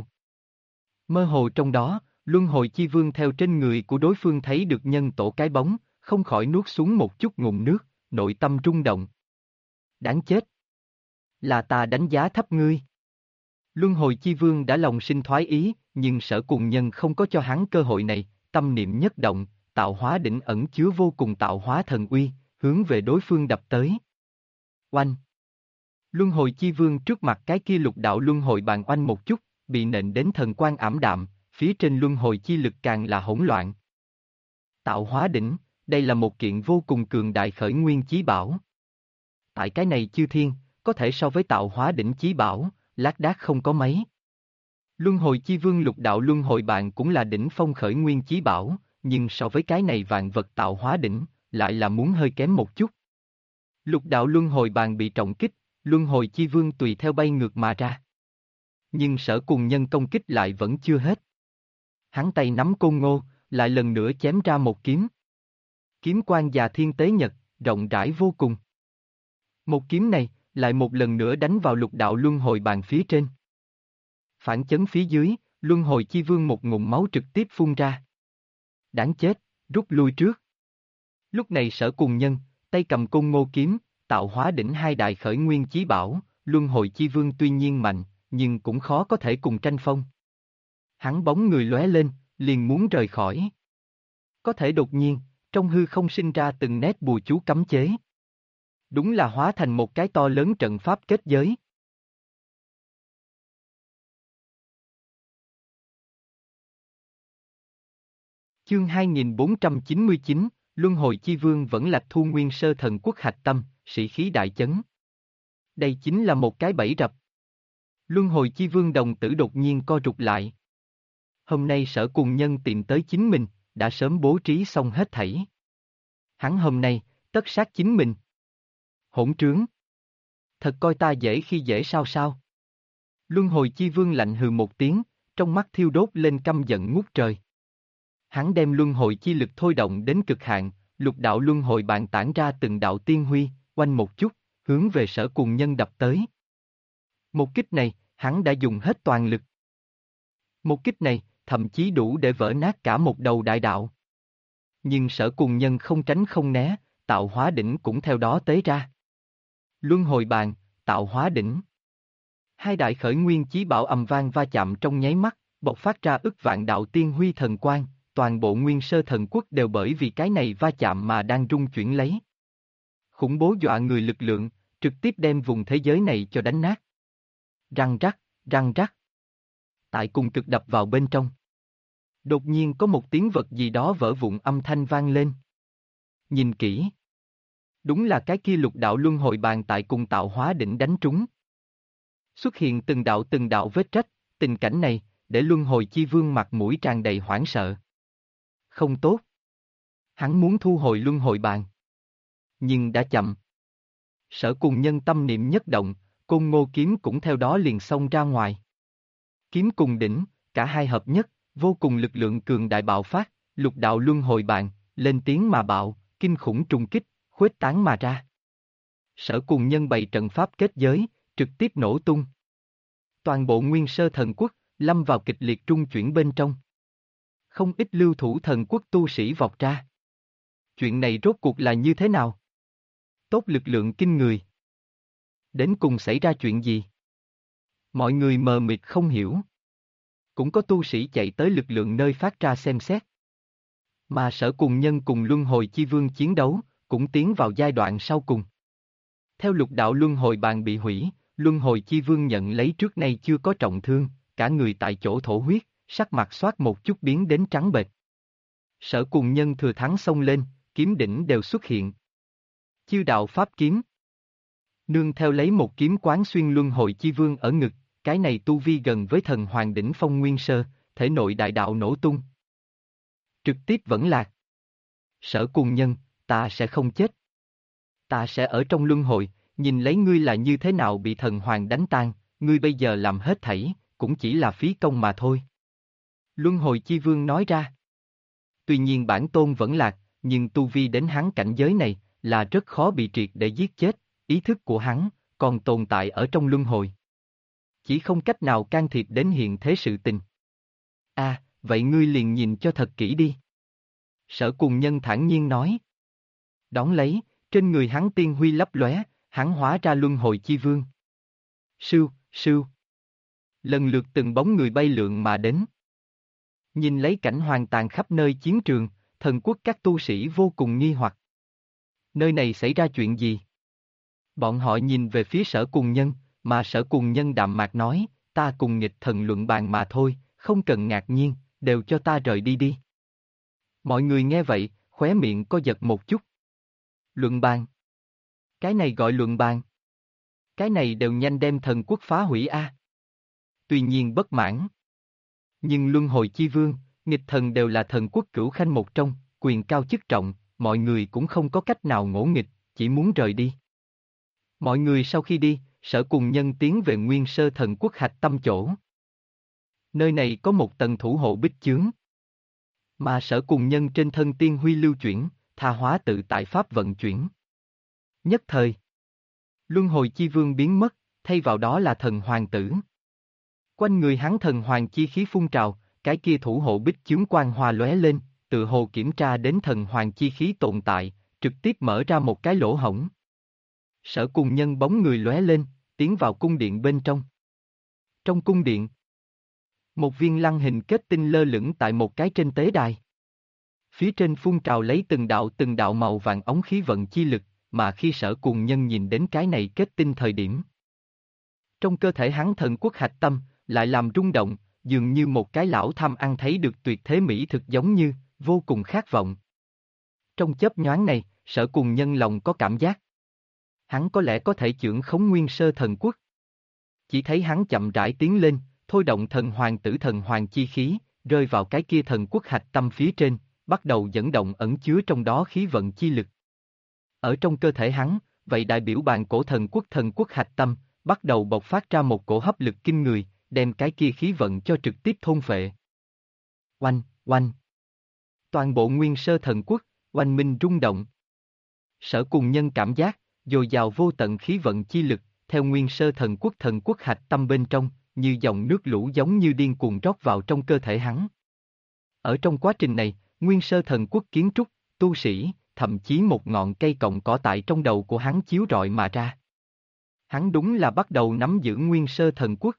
Mơ hồ trong đó, Luân hồi chi vương theo trên người của đối phương thấy được nhân tổ cái bóng, không khỏi nuốt xuống một chút ngụm nước, nội tâm rung động. Đáng chết! Là ta đánh giá thấp ngươi. Luân hồi chi vương đã lòng sinh thoái ý, nhưng Sở Cùng Nhân không có cho hắn cơ hội này, tâm niệm nhất động, tạo hóa đỉnh ẩn chứa vô cùng tạo hóa thần uy, hướng về đối phương đập tới. Oanh! Luân hồi chi vương trước mặt cái kia lục đạo luân hồi bàn oanh một chút, bị nện đến thần quang ảm đạm, phía trên luân hồi chi lực càng là hỗn loạn. Tạo hóa đỉnh, đây là một kiện vô cùng cường đại khởi nguyên chí bảo. Tại cái này chư thiên, có thể so với tạo hóa đỉnh chí bảo, lác đác không có mấy. Luân hồi chi vương lục đạo luân hồi bàn cũng là đỉnh phong khởi nguyên chí bảo, nhưng so với cái này vạn vật tạo hóa đỉnh, lại là muốn hơi kém một chút. Lục đạo luân hồi bàn bị trọng kích, luân hồi chi vương tùy theo bay ngược mà ra. Nhưng Sở Cùng Nhân công kích lại vẫn chưa hết. Hắn tay nắm Côn Ngô, lại lần nữa chém ra một kiếm. Kiếm quang già thiên tế nhật, rộng rãi vô cùng. Một kiếm này, lại một lần nữa đánh vào lục đạo luân hồi bàn phía trên. Phản chấn phía dưới, luân hồi chi vương một ngụm máu trực tiếp phun ra. Đáng chết, rút lui trước. Lúc này Sở Cùng Nhân, tay cầm Côn Ngô kiếm, tạo hóa đỉnh hai đại khởi nguyên chí bảo, luân hồi chi vương tuy nhiên mạnh, nhưng cũng khó có thể cùng tranh phong. Hắn bóng người lóe lên, liền muốn rời khỏi. Có thể đột nhiên, trong hư không sinh ra từng nét bùa chú cấm chế. Đúng là hóa thành một cái to lớn trận pháp kết giới. Chương 2499, Luân hồi chi vương vẫn là Thu Nguyên Sơ Thần Quốc hạch tâm, sĩ khí đại chấn. Đây chính là một cái bẫy rập. Luân hồi chi vương đồng tử đột nhiên co rụt lại. Hôm nay Sở Cùng Nhân tìm tới chính mình, đã sớm bố trí xong hết thảy. Hắn hôm nay, tất sát chính mình. Hỗn trướng! Thật coi ta dễ khi dễ sao sao? Luân hồi chi vương lạnh hừ một tiếng, trong mắt thiêu đốt lên căm giận ngút trời. Hắn đem luân hồi chi lực thôi động đến cực hạn, lục đạo luân hồi bàn tản ra từng đạo tiên huy, quanh một chút, hướng về Sở Cùng Nhân đập tới. Một kích này, hắn đã dùng hết toàn lực. Một kích này, thậm chí đủ để vỡ nát cả một đầu đại đạo. Nhưng Sở Cùng Nhân không tránh không né, tạo hóa đỉnh cũng theo đó tế ra. Luân hồi bàn, tạo hóa đỉnh. Hai đại khởi nguyên chí bảo ầm vang va chạm trong nháy mắt, bộc phát ra ức vạn đạo tiên huy thần quang, toàn bộ Nguyên Sơ Thần Quốc đều bởi vì cái này va chạm mà đang rung chuyển lấy. Khủng bố dọa người lực lượng, trực tiếp đem vùng thế giới này cho đánh nát. Răng rắc, răng rắc. Tại cùng cực đập vào bên trong. Đột nhiên có một tiếng vật gì đó vỡ vụn âm thanh vang lên. Nhìn kỹ. Đúng là cái kia lục đạo luân hồi bàn tại cùng tạo hóa đỉnh đánh trúng. Xuất hiện từng đạo vết rách, tình cảnh này, để luân hồi chi vương mặt mũi tràn đầy hoảng sợ. Không tốt. Hắn muốn thu hồi luân hồi bàn. Nhưng đã chậm. Sở Cùng Nhân tâm niệm nhất động, Côn Ngô kiếm cũng theo đó liền xông ra ngoài. Kiếm cùng đỉnh, cả hai hợp nhất, vô cùng lực lượng cường đại bạo phát, lục đạo luân hồi bàn, lên tiếng mà bạo, kinh khủng trùng kích, khuếch tán mà ra. Sở Cùng Nhân bày trận pháp kết giới, trực tiếp nổ tung. Toàn bộ Nguyên Sơ Thần Quốc, lâm vào kịch liệt trung chuyển bên trong. Không ít lưu thủ thần quốc tu sĩ vọt ra. Chuyện này rốt cuộc là như thế nào? Tốt lực lượng kinh người. Đến cùng xảy ra chuyện gì? Mọi người mờ mịt không hiểu. Cũng có tu sĩ chạy tới lực lượng nơi phát ra xem xét. Mà Sở Cùng Nhân cùng Luân Hồi Chi Vương chiến đấu, cũng tiến vào giai đoạn sau cùng. Theo lục đạo Luân Hồi bàn bị hủy, Luân Hồi Chi Vương nhận lấy trước nay chưa có trọng thương, cả người tại chỗ thổ huyết, sắc mặt xoát một chút biến đến trắng bệch. Sở Cùng Nhân thừa thắng xông lên, kiếm đỉnh đều xuất hiện. Chư đạo pháp kiếm. Nương theo lấy một kiếm quán xuyên Luân Hồi Chi Vương ở ngực, cái này tu vi gần với thần hoàng đỉnh phong nguyên sơ, thể nội đại đạo nổ tung. Trực tiếp vẫn lạc. Sở Cùng Nhân, ta sẽ không chết. Ta sẽ ở trong luân hồi, nhìn lấy ngươi là như thế nào bị thần hoàng đánh tan, ngươi bây giờ làm hết thảy, cũng chỉ là phí công mà thôi. Luân Hồi Chi Vương nói ra. Tuy nhiên bản tôn vẫn lạc, nhưng tu vi đến hắn cảnh giới này, là rất khó bị triệt để giết chết, ý thức của hắn, còn tồn tại ở trong luân hồi. Chỉ không cách nào can thiệp đến hiện thế sự tình. Vậy ngươi liền nhìn cho thật kỹ đi. Sở Cùng Nhân thản nhiên nói. Đón lấy, trên người hắn tiên huy lấp lóe, hắn hóa ra Luân Hồi Chi Vương. Sưu, sưu. Lần lượt từng bóng người bay lượn mà đến. Nhìn lấy cảnh hoang tàn khắp nơi chiến trường, thần quốc các tu sĩ vô cùng nghi hoặc. Nơi này xảy ra chuyện gì? Bọn họ nhìn về phía Sở Cùng Nhân, mà Sở Cùng Nhân đạm mạc nói, ta cùng nghịch thần luận bàn mà thôi, không cần ngạc nhiên, đều cho ta rời đi đi. Mọi người nghe vậy, khóe miệng có giật một chút. Luận bàn. Cái này gọi luận bàn. Cái này đều nhanh đem thần quốc phá hủy a. Tuy nhiên bất mãn. Nhưng Luân Hồi Chi Vương, nghịch thần đều là thần quốc cửu khanh một trong, quyền cao chức trọng, mọi người cũng không có cách nào ngỗ nghịch, chỉ muốn rời đi. Mọi người sau khi đi, Sở Cùng Nhân tiến về Nguyên Sơ Thần Quốc hạch tâm chỗ. Nơi này có một tầng thủ hộ bích chướng. Mà Sở Cùng Nhân trên thân tiên huy lưu chuyển, tha hóa tự tại pháp vận chuyển. Nhất thời, Luân Hồi Chi Vương biến mất, thay vào đó là thần hoàng tử. Quanh người hắn thần hoàng chi khí phun trào, cái kia thủ hộ bích chướng quang hoa lóe lên, tự hồ kiểm tra đến thần hoàng chi khí tồn tại, trực tiếp mở ra một cái lỗ hổng. Sở Cùng Nhân bóng người lóe lên, tiến vào cung điện bên trong. Trong cung điện, một viên lăng hình kết tinh lơ lửng tại một cái trên tế đài. Phía trên phun trào lấy từng đạo màu vàng ống khí vận chi lực, mà khi Sở Cùng Nhân nhìn đến cái này kết tinh thời điểm. Trong cơ thể hắn thần quốc hạch tâm, lại làm rung động, dường như một cái lão tham ăn thấy được tuyệt thế mỹ thực giống như, vô cùng khát vọng. Trong chớp nhoáng này, Sở Cùng Nhân lòng có cảm giác. Hắn có lẽ có thể chưởng khống Nguyên Sơ Thần Quốc. Chỉ thấy hắn chậm rãi tiến lên, thôi động thần hoàng tử thần hoàng chi khí, rơi vào cái kia thần quốc hạch tâm phía trên, bắt đầu dẫn động ẩn chứa trong đó khí vận chi lực. Ở trong cơ thể hắn, vậy đại biểu bàn cổ thần quốc hạch tâm, bắt đầu bộc phát ra một cổ hấp lực kinh người, đem cái kia khí vận cho trực tiếp thôn phệ. Oanh, oanh. Toàn bộ Nguyên Sơ Thần Quốc, oanh minh rung động. Sở Cùng Nhân cảm giác, dồi dào vô tận khí vận chi lực, theo Nguyên Sơ Thần Quốc hạch tâm bên trong, như dòng nước lũ giống như điên cuồng rót vào trong cơ thể hắn. Ở trong quá trình này, Nguyên Sơ Thần Quốc kiến trúc, tu sĩ, thậm chí một ngọn cây cọng cỏ tại trong đầu của hắn chiếu rọi mà ra. Hắn đúng là bắt đầu nắm giữ Nguyên Sơ Thần Quốc.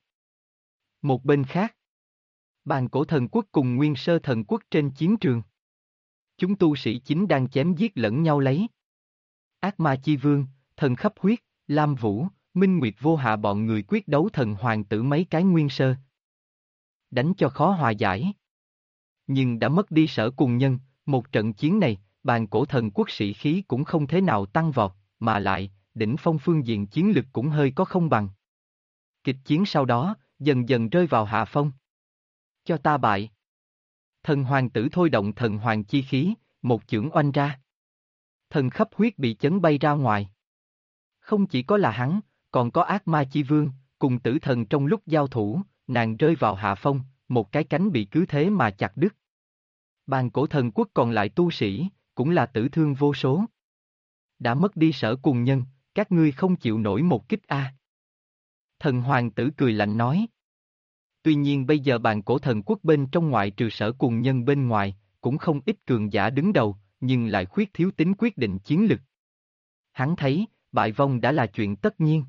Một bên khác, bàn cổ thần quốc cùng Nguyên Sơ Thần Quốc trên chiến trường. Chúng tu sĩ chính đang chém giết lẫn nhau lấy. Ác Ma Chi Vương, Thần Khắp Huyết, Lam Vũ, Minh Nguyệt Vô Hạ bọn người quyết đấu thần hoàng tử mấy cái Nguyên Sơ. Đánh cho khó hòa giải. Nhưng đã mất đi Sở Cùng Nhân, một trận chiến này, bàn cổ thần quốc sĩ khí cũng không thế nào tăng vọt, mà lại, đỉnh phong phương diện chiến lực cũng hơi có không bằng. Kịch chiến sau đó, dần dần rơi vào hạ phong. Cho ta bại. Thần hoàng tử thôi động thần hoàng chi khí, một chưởng oanh ra. Thần Khắp Huyết bị chấn bay ra ngoài. Không chỉ có là hắn, còn có Ác Ma Chi Vương, cùng tử thần trong lúc giao thủ, nàng rơi vào hạ phong, một cái cánh bị cứ thế mà chặt đứt. Bàn cổ thần quốc còn lại tu sĩ, cũng là tử thương vô số. Đã mất đi Sở Cùng Nhân, các ngươi không chịu nổi một kích a. Thần hoàng tử cười lạnh nói. Tuy nhiên bây giờ bàn cổ thần quốc bên trong ngoại trừ Sở Cùng Nhân bên ngoài, cũng không ít cường giả đứng đầu, nhưng lại khuyết thiếu tính quyết định chiến lực. Hắn thấy, bại vong đã là chuyện tất nhiên.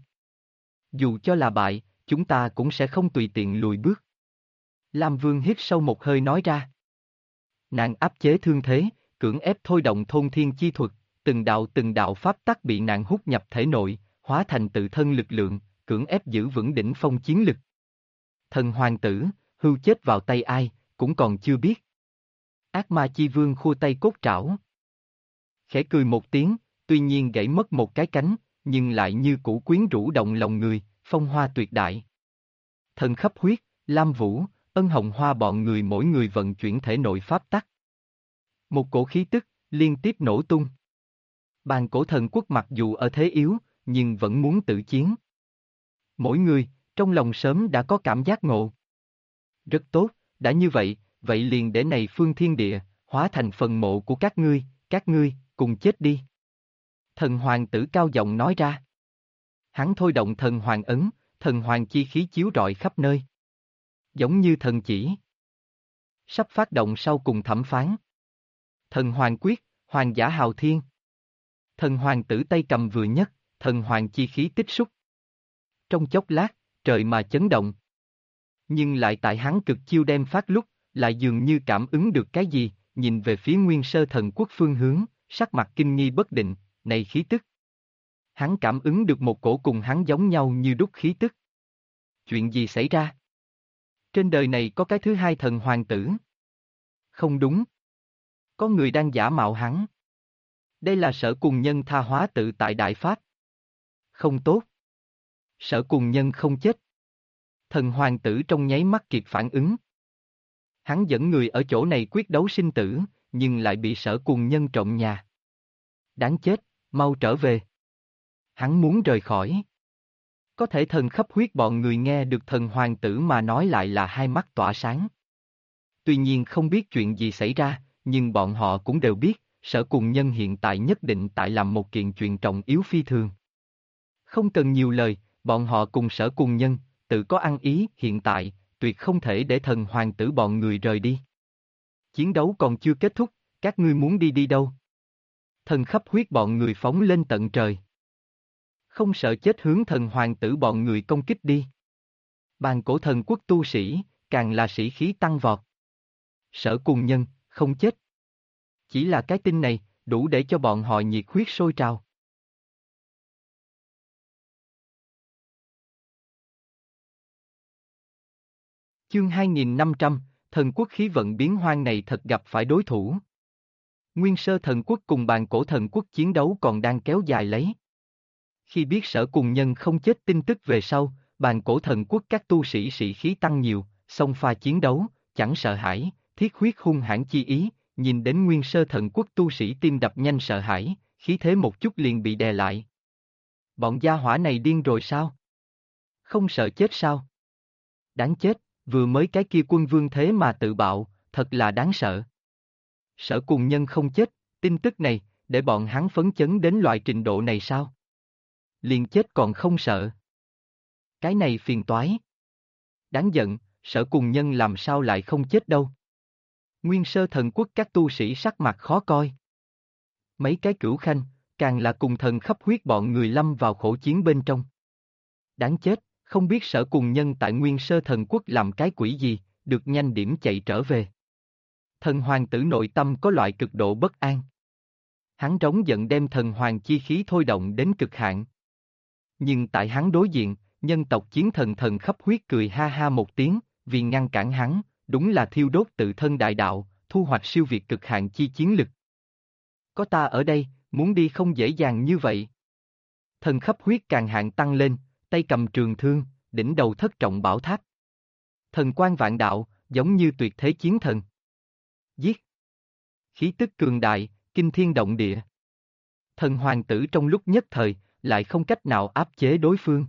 Dù cho là bại, chúng ta cũng sẽ không tùy tiện lùi bước. Lam Vương hít sâu một hơi nói ra. Nàng áp chế thương thế, cưỡng ép thôi động thôn thiên chi thuật, từng đạo pháp tắc bị nàng hút nhập thể nội, hóa thành tự thân lực lượng, cưỡng ép giữ vững đỉnh phong chiến lực. Thần hoàng tử, hưu chết vào tay ai, cũng còn chưa biết. Ác ma chi vương khua tay cốt trảo. Khẽ cười một tiếng, tuy nhiên gãy mất một cái cánh, nhưng lại như cũ quyến rũ động lòng người, phong hoa tuyệt đại. Thần khắp huyết, Lam Vũ, Ân Hồng Hoa bọn người mỗi người vận chuyển thể nội pháp tắc. Một cổ khí tức, liên tiếp nổ tung. Bàn cổ thần quốc mặc dù ở thế yếu, nhưng vẫn muốn tự chiến. Mỗi người, trong lòng sớm đã có cảm giác ngộ. Rất tốt, đã như vậy, vậy liền để này phương thiên địa, hóa thành phần mộ của các ngươi, cùng chết đi. Thần hoàng tử cao giọng nói ra. Hắn thôi động thần hoàng ấn, thần hoàng chi khí chiếu rọi khắp nơi. Giống như thần chỉ. Sắp phát động sau cùng thẩm phán. Thần hoàng quyết, hoàng giả hào thiên. Thần hoàng tử tay cầm vừa nhất, thần hoàng chi khí tích xúc. Trong chốc lát, trời mà chấn động. Nhưng lại tại hắn cực chiêu đem phát lúc, lại dường như cảm ứng được cái gì, nhìn về phía Nguyên Sơ Thần Quốc phương hướng, sắc mặt kinh nghi bất định, này khí tức. Hắn cảm ứng được một cổ cùng hắn giống nhau như đúc khí tức. Chuyện gì xảy ra? Trên đời này có cái thứ hai thần hoàng tử. Không đúng. Có người đang giả mạo hắn. Đây là Sở Cùng Nhân tha hóa tự tại Đại Pháp. Không tốt. Sở Cùng Nhân không chết. Thần hoàng tử trong nháy mắt kịp phản ứng. Hắn dẫn người ở chỗ này quyết đấu sinh tử, nhưng lại bị Sở Cùng Nhân trộm nhà. Đáng chết, mau trở về. Hắn muốn rời khỏi. Có thể thần khắp huyết bọn người nghe được thần hoàng tử mà nói lại là hai mắt tỏa sáng. Tuy nhiên không biết chuyện gì xảy ra, nhưng bọn họ cũng đều biết, Sở Cùng Nhân hiện tại nhất định tại làm một kiện chuyện trọng yếu phi thường. Không cần nhiều lời, bọn họ cùng Sở Cùng Nhân, tự có ăn ý hiện tại, tuyệt không thể để thần hoàng tử bọn người rời đi. Chiến đấu còn chưa kết thúc, các ngươi muốn đi đâu? Thần khắp huyết bọn người phóng lên tận trời. Không sợ chết hướng thần hoàng tử bọn người công kích đi. Bàn cổ thần quốc tu sĩ, càng là sĩ khí tăng vọt. Sở Cùng Nhân, không chết. Chỉ là cái tin này, đủ để cho bọn họ nhiệt huyết sôi trào. Chương 2500, thần quốc khí vận biến hoang này thật gặp phải đối thủ. Nguyên Sơ Thần Quốc cùng bàn cổ thần quốc chiến đấu còn đang kéo dài lấy. Khi biết Sở Cùng Nhân không chết tin tức về sau, bàn cổ thần quốc các tu sĩ sĩ khí tăng nhiều, xông pha chiến đấu, chẳng sợ hãi, thiết huyết hung hãn chi ý, nhìn đến Nguyên Sơ Thần Quốc tu sĩ tim đập nhanh sợ hãi, khí thế một chút liền bị đè lại. Bọn gia hỏa này điên rồi sao? Không sợ chết sao? Đáng chết, vừa mới cái kia quân vương thế mà tự bạo, thật là đáng sợ. Sở Cùng Nhân không chết, tin tức này, để bọn hắn phấn chấn đến loại trình độ này sao? Liền chết còn không sợ. Cái này phiền toái. Đáng giận, Sở Cùng Nhân làm sao lại không chết đâu. Nguyên Sơ Thần Quốc các tu sĩ sắc mặt khó coi. Mấy cái cửu khanh, càng là cùng thần khắp huyết bọn người lâm vào khổ chiến bên trong. Đáng chết, không biết Sở Cùng Nhân tại Nguyên Sơ Thần Quốc làm cái quỷ gì, được nhanh điểm chạy trở về. Thần hoàng tử nội tâm có loại cực độ bất an. Hắn rống giận đem thần hoàng chi khí thôi động đến cực hạn. Nhưng tại hắn đối diện, nhân tộc chiến thần thần khắp huyết cười ha ha một tiếng, vì ngăn cản hắn, đúng là thiêu đốt tự thân đại đạo, thu hoạch siêu việt cực hạn chi chiến lực. Có ta ở đây, muốn đi không dễ dàng như vậy. Thần khắp huyết càng hạn tăng lên, tay cầm trường thương, đỉnh đầu thất trọng bảo tháp. Thần quang vạn đạo, giống như tuyệt thế chiến thần. Giết! Khí tức cường đại, kinh thiên động địa. Thần hoàng tử trong lúc nhất thời, lại không cách nào áp chế đối phương.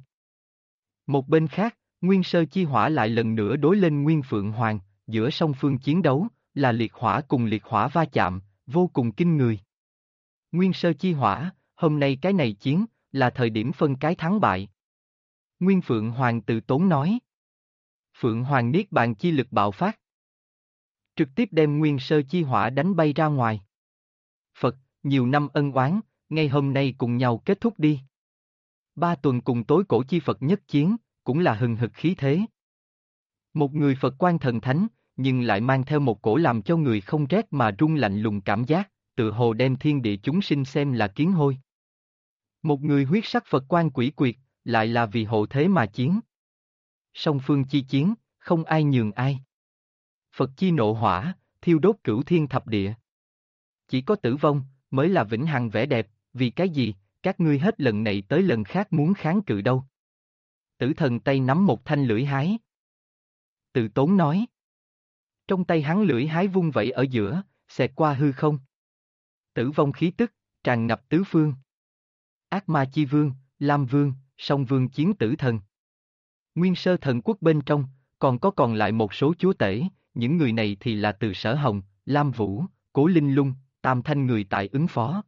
Một bên khác, Nguyên Sơ Chi Hỏa lại lần nữa đối lên Nguyên Phượng Hoàng, giữa song phương chiến đấu, là liệt hỏa cùng liệt hỏa va chạm, vô cùng kinh người. Nguyên Sơ Chi Hỏa, hôm nay cái này chiến, là thời điểm phân cái thắng bại. Nguyên Phượng Hoàng từ tốn nói. Phượng Hoàng Niết Bàn chi lực bạo phát. Trực tiếp đem Nguyên Sơ chi hỏa đánh bay ra ngoài. Phật, nhiều năm ân oán, ngay hôm nay cùng nhau kết thúc đi. 3 tuần cùng tối cổ chi Phật nhất chiến, cũng là hừng hực khí thế. Một người Phật quan thần thánh, nhưng lại mang theo một cổ làm cho người không rét mà run lạnh lùng cảm giác, tự hồ đem thiên địa chúng sinh xem là kiến hôi. Một người huyết sắc Phật quan quỷ quyệt, lại là vì hộ thế mà chiến. Song phương chi chiến, không ai nhường ai. Phật chi nộ hỏa, thiêu đốt cửu thiên thập địa. Chỉ có tử vong, mới là vĩnh hằng vẻ đẹp, vì cái gì, các ngươi hết lần này tới lần khác muốn kháng cự đâu. Tử thần tay nắm một thanh lưỡi hái. Từ Tốn nói. Trong tay hắn lưỡi hái vung vẩy ở giữa, xẹt qua hư không. Tử vong khí tức, tràn ngập tứ phương. Ác ma chi vương, Lam vương, song vương chiến tử thần. Nguyên Sơ thần quốc bên trong, còn lại một số chúa tể, những người này thì là từ Sở Hồng, Lam Vũ, Cố Linh Lung, Tam Thanh người tại ứng phó.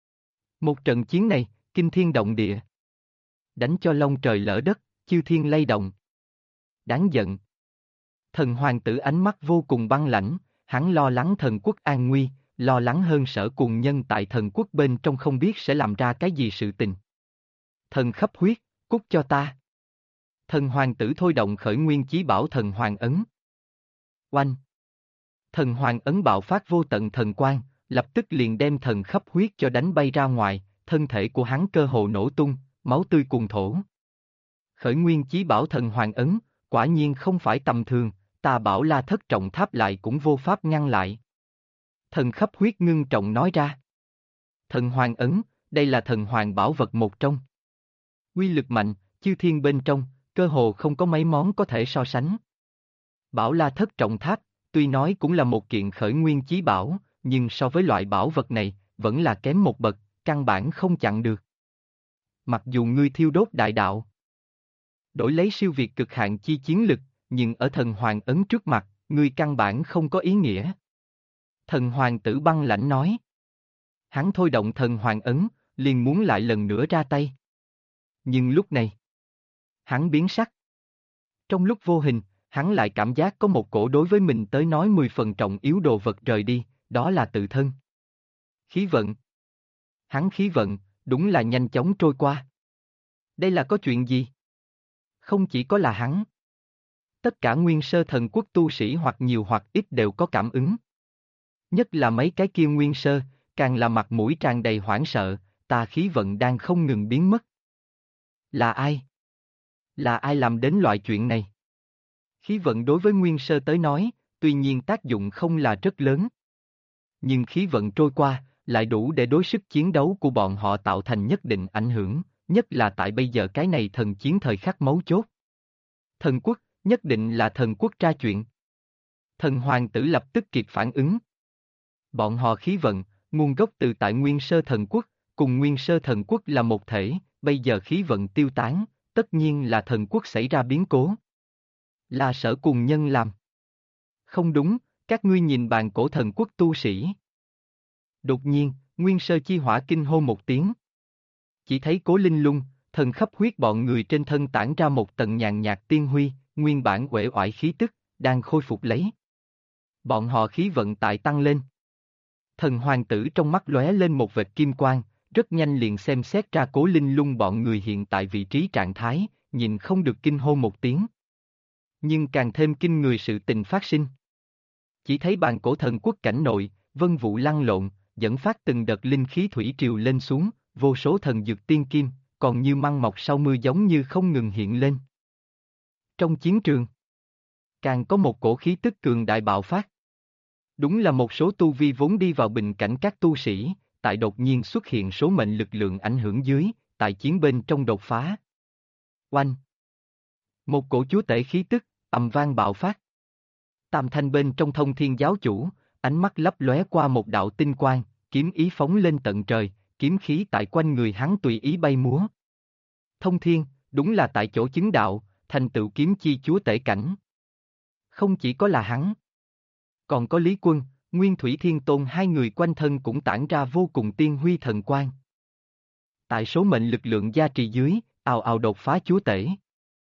Một trận chiến này, kinh thiên động địa. Đánh cho long trời lỡ đất, chư thiên lay động. Đáng giận. Thần hoàng tử ánh mắt vô cùng băng lãnh, hắn lo lắng thần quốc an nguy, lo lắng hơn Sở Cuồng Nhân tại thần quốc bên trong không biết sẽ làm ra cái gì sự tình. Thần khắp huyết, cút cho ta. Thần hoàng tử thôi động khởi nguyên chí bảo thần hoàng ấn. Oanh! Thần hoàng ấn bạo phát vô tận thần quang, lập tức liền đem thần khắp huyết cho đánh bay ra ngoài, thân thể của hắn cơ hồ nổ tung, máu tươi cuồn thổ. Khởi nguyên chí bảo thần hoàng ấn, quả nhiên không phải tầm thường, ta bảo La Thất Trọng Tháp lại cũng vô pháp ngăn lại. Thần khắp huyết ngưng trọng nói ra. Thần hoàng ấn, đây là thần hoàng bảo vật một trong. Quy lực mạnh, chư thiên bên trong, cơ hồ không có mấy món có thể so sánh. Bảo La Thất Trọng Tháp, tuy nói cũng là một kiện khởi nguyên chí bảo, nhưng so với loại bảo vật này, vẫn là kém một bậc, căn bản không chặn được. Mặc dù ngươi thiêu đốt đại đạo, đổi lấy siêu việt cực hạn chi chiến lực, nhưng ở thần hoàng ấn trước mặt, ngươi căn bản không có ý nghĩa. Thần hoàng tử băng lãnh nói. Hắn thôi động thần hoàng ấn, liền muốn lại lần nữa ra tay. Nhưng lúc này, hắn biến sắc. Trong lúc vô hình, hắn lại cảm giác có một cổ đối với mình tới nói 10 phần trọng yếu đồ vật rời đi, đó là tự thân. Khí vận. Hắn khí vận, đúng là nhanh chóng trôi qua. Đây là có chuyện gì? Không chỉ có là hắn. Tất cả Nguyên Sơ thần quốc tu sĩ hoặc nhiều hoặc ít đều có cảm ứng. Nhất là mấy cái kia Nguyên Sơ, càng là mặt mũi tràn đầy hoảng sợ, ta khí vận đang không ngừng biến mất. Là ai? Là ai làm đến loại chuyện này? Khí vận đối với Nguyên Sơ tới nói, tuy nhiên tác dụng không là rất lớn. Nhưng khí vận trôi qua, lại đủ để đối sức chiến đấu của bọn họ tạo thành nhất định ảnh hưởng, nhất là tại bây giờ cái này thần chiến thời khắc mấu chốt. Thần quốc, nhất định là thần quốc tra chuyện. Thần hoàng tử lập tức kịp phản ứng. Bọn họ khí vận, nguồn gốc từ tại Nguyên Sơ thần quốc, cùng Nguyên Sơ thần quốc là một thể, bây giờ khí vận tiêu tán, tất nhiên là thần quốc xảy ra biến cố. Là Sở Cuồng Nhân làm. Không đúng, các ngươi nhìn bàn cổ thần quốc tu sĩ. Đột nhiên, Nguyên Sơ chi hỏa kinh hô một tiếng. Chỉ thấy Cố Linh Lung, thần khắp huyết bọn người trên thân tản ra một tầng nhàn nhạt tiên huy, nguyên bản uể oải khí tức, đang khôi phục lấy. Bọn họ khí vận tại tăng lên. Thần hoàng tử trong mắt lóe lên một vệt kim quang, rất nhanh liền xem xét ra Cố Linh Lung bọn người hiện tại vị trí trạng thái, nhìn không được kinh hô một tiếng. Nhưng càng thêm kinh người sự tình phát sinh. Chỉ thấy bàn cổ thần quốc cảnh nội, vân vụ lăn lộn, dẫn phát từng đợt linh khí thủy triều lên xuống, vô số thần dược tiên kim, còn như măng mọc sau mưa giống như không ngừng hiện lên. Trong chiến trường, càng có một cổ khí tức cường đại bạo phát. Đúng là một số tu vi vốn đi vào bình cảnh các tu sĩ, tại đột nhiên xuất hiện số mệnh lực lượng ảnh hưởng dưới, tại chiến bên trong đột phá. Oanh! Một cổ chúa tể khí tức, ầm vang bạo phát. Tam Thanh bên trong Thông Thiên giáo chủ, ánh mắt lấp lóe qua một đạo tinh quang, kiếm ý phóng lên tận trời, kiếm khí tại quanh người hắn tùy ý bay múa. Thông Thiên, đúng là tại chỗ chứng đạo, thành tựu kiếm chi chúa tể cảnh. Không chỉ có là hắn, còn có Lý Quân, Nguyên Thủy Thiên Tôn, hai người quanh thân cũng tản ra vô cùng tiên huy thần quang. Tại số mệnh lực lượng gia trì dưới, ào ào đột phá chúa tể.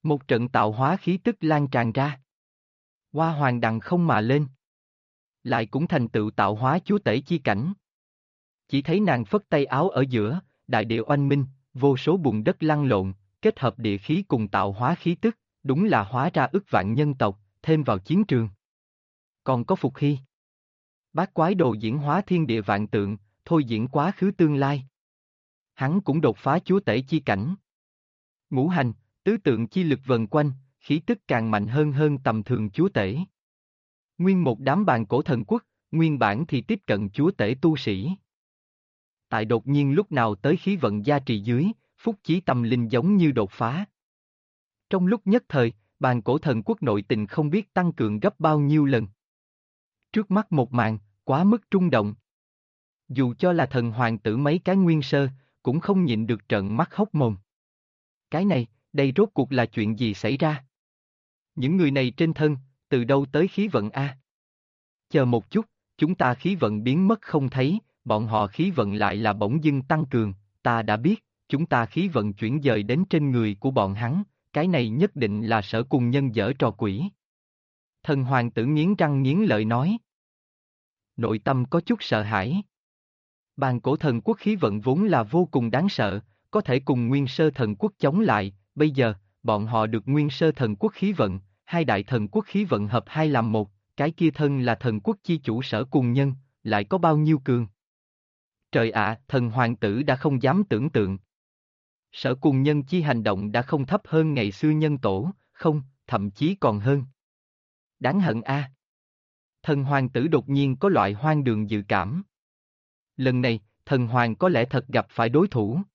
Một trận tạo hóa khí tức lan tràn ra. Hoa hoàng đằng không mà lên. Lại cũng thành tựu tạo hóa chúa tể chi cảnh. Chỉ thấy nàng phất tay áo ở giữa, đại địa oanh minh, vô số bùn đất lăn lộn, kết hợp địa khí cùng tạo hóa khí tức, đúng là hóa ra ức vạn nhân tộc, thêm vào chiến trường. Còn có Phục Hy. Bát quái đồ diễn hóa thiên địa vạn tượng, thôi diễn quá khứ tương lai. Hắn cũng đột phá chúa tể chi cảnh. Ngũ hành, tứ tượng chi lực vần quanh, khí tức càng mạnh hơn tầm thường chúa tể. Nguyên một đám bàn cổ thần quốc, nguyên bản thì tiếp cận chúa tể tu sĩ. Tại đột nhiên lúc nào tới khí vận gia trì dưới, phúc chí tâm linh giống như đột phá. Trong lúc nhất thời, bàn cổ thần quốc nội tình không biết tăng cường gấp bao nhiêu lần. Trước mắt một màn, quá mức trung động. Dù cho là thần hoàng tử mấy cái nguyên sơ, cũng không nhịn được trợn mắt hốc mồm. Cái này, đây rốt cuộc là chuyện gì xảy ra? Những người này trên thân, từ đâu tới khí vận a? Chờ một chút, chúng ta khí vận biến mất không thấy, bọn họ khí vận lại là bỗng dưng tăng cường, ta đã biết, chúng ta khí vận chuyển dời đến trên người của bọn hắn, cái này nhất định là Sở Cùng Nhân giở trò quỷ. Thần hoàng tử nghiến răng nghiến lợi nói. Nội tâm có chút sợ hãi. Bàn cổ thần quốc khí vận vốn là vô cùng đáng sợ, có thể cùng nguyên sơ thần quốc chống lại, bây giờ, bọn họ được nguyên sơ thần quốc khí vận, hai đại thần quốc khí vận hợp hai làm một, cái kia thân là thần quốc chi chủ Sở Cùng Nhân, lại có bao nhiêu cường. Trời ạ, thần hoàng tử đã không dám tưởng tượng. Sở Cùng Nhân chi hành động đã không thấp hơn ngày xưa nhân tổ, không, thậm chí còn hơn. Đáng hận a. Thần hoàng tử đột nhiên có loại hoang đường dự cảm. Lần này, thần hoàng có lẽ thật gặp phải đối thủ.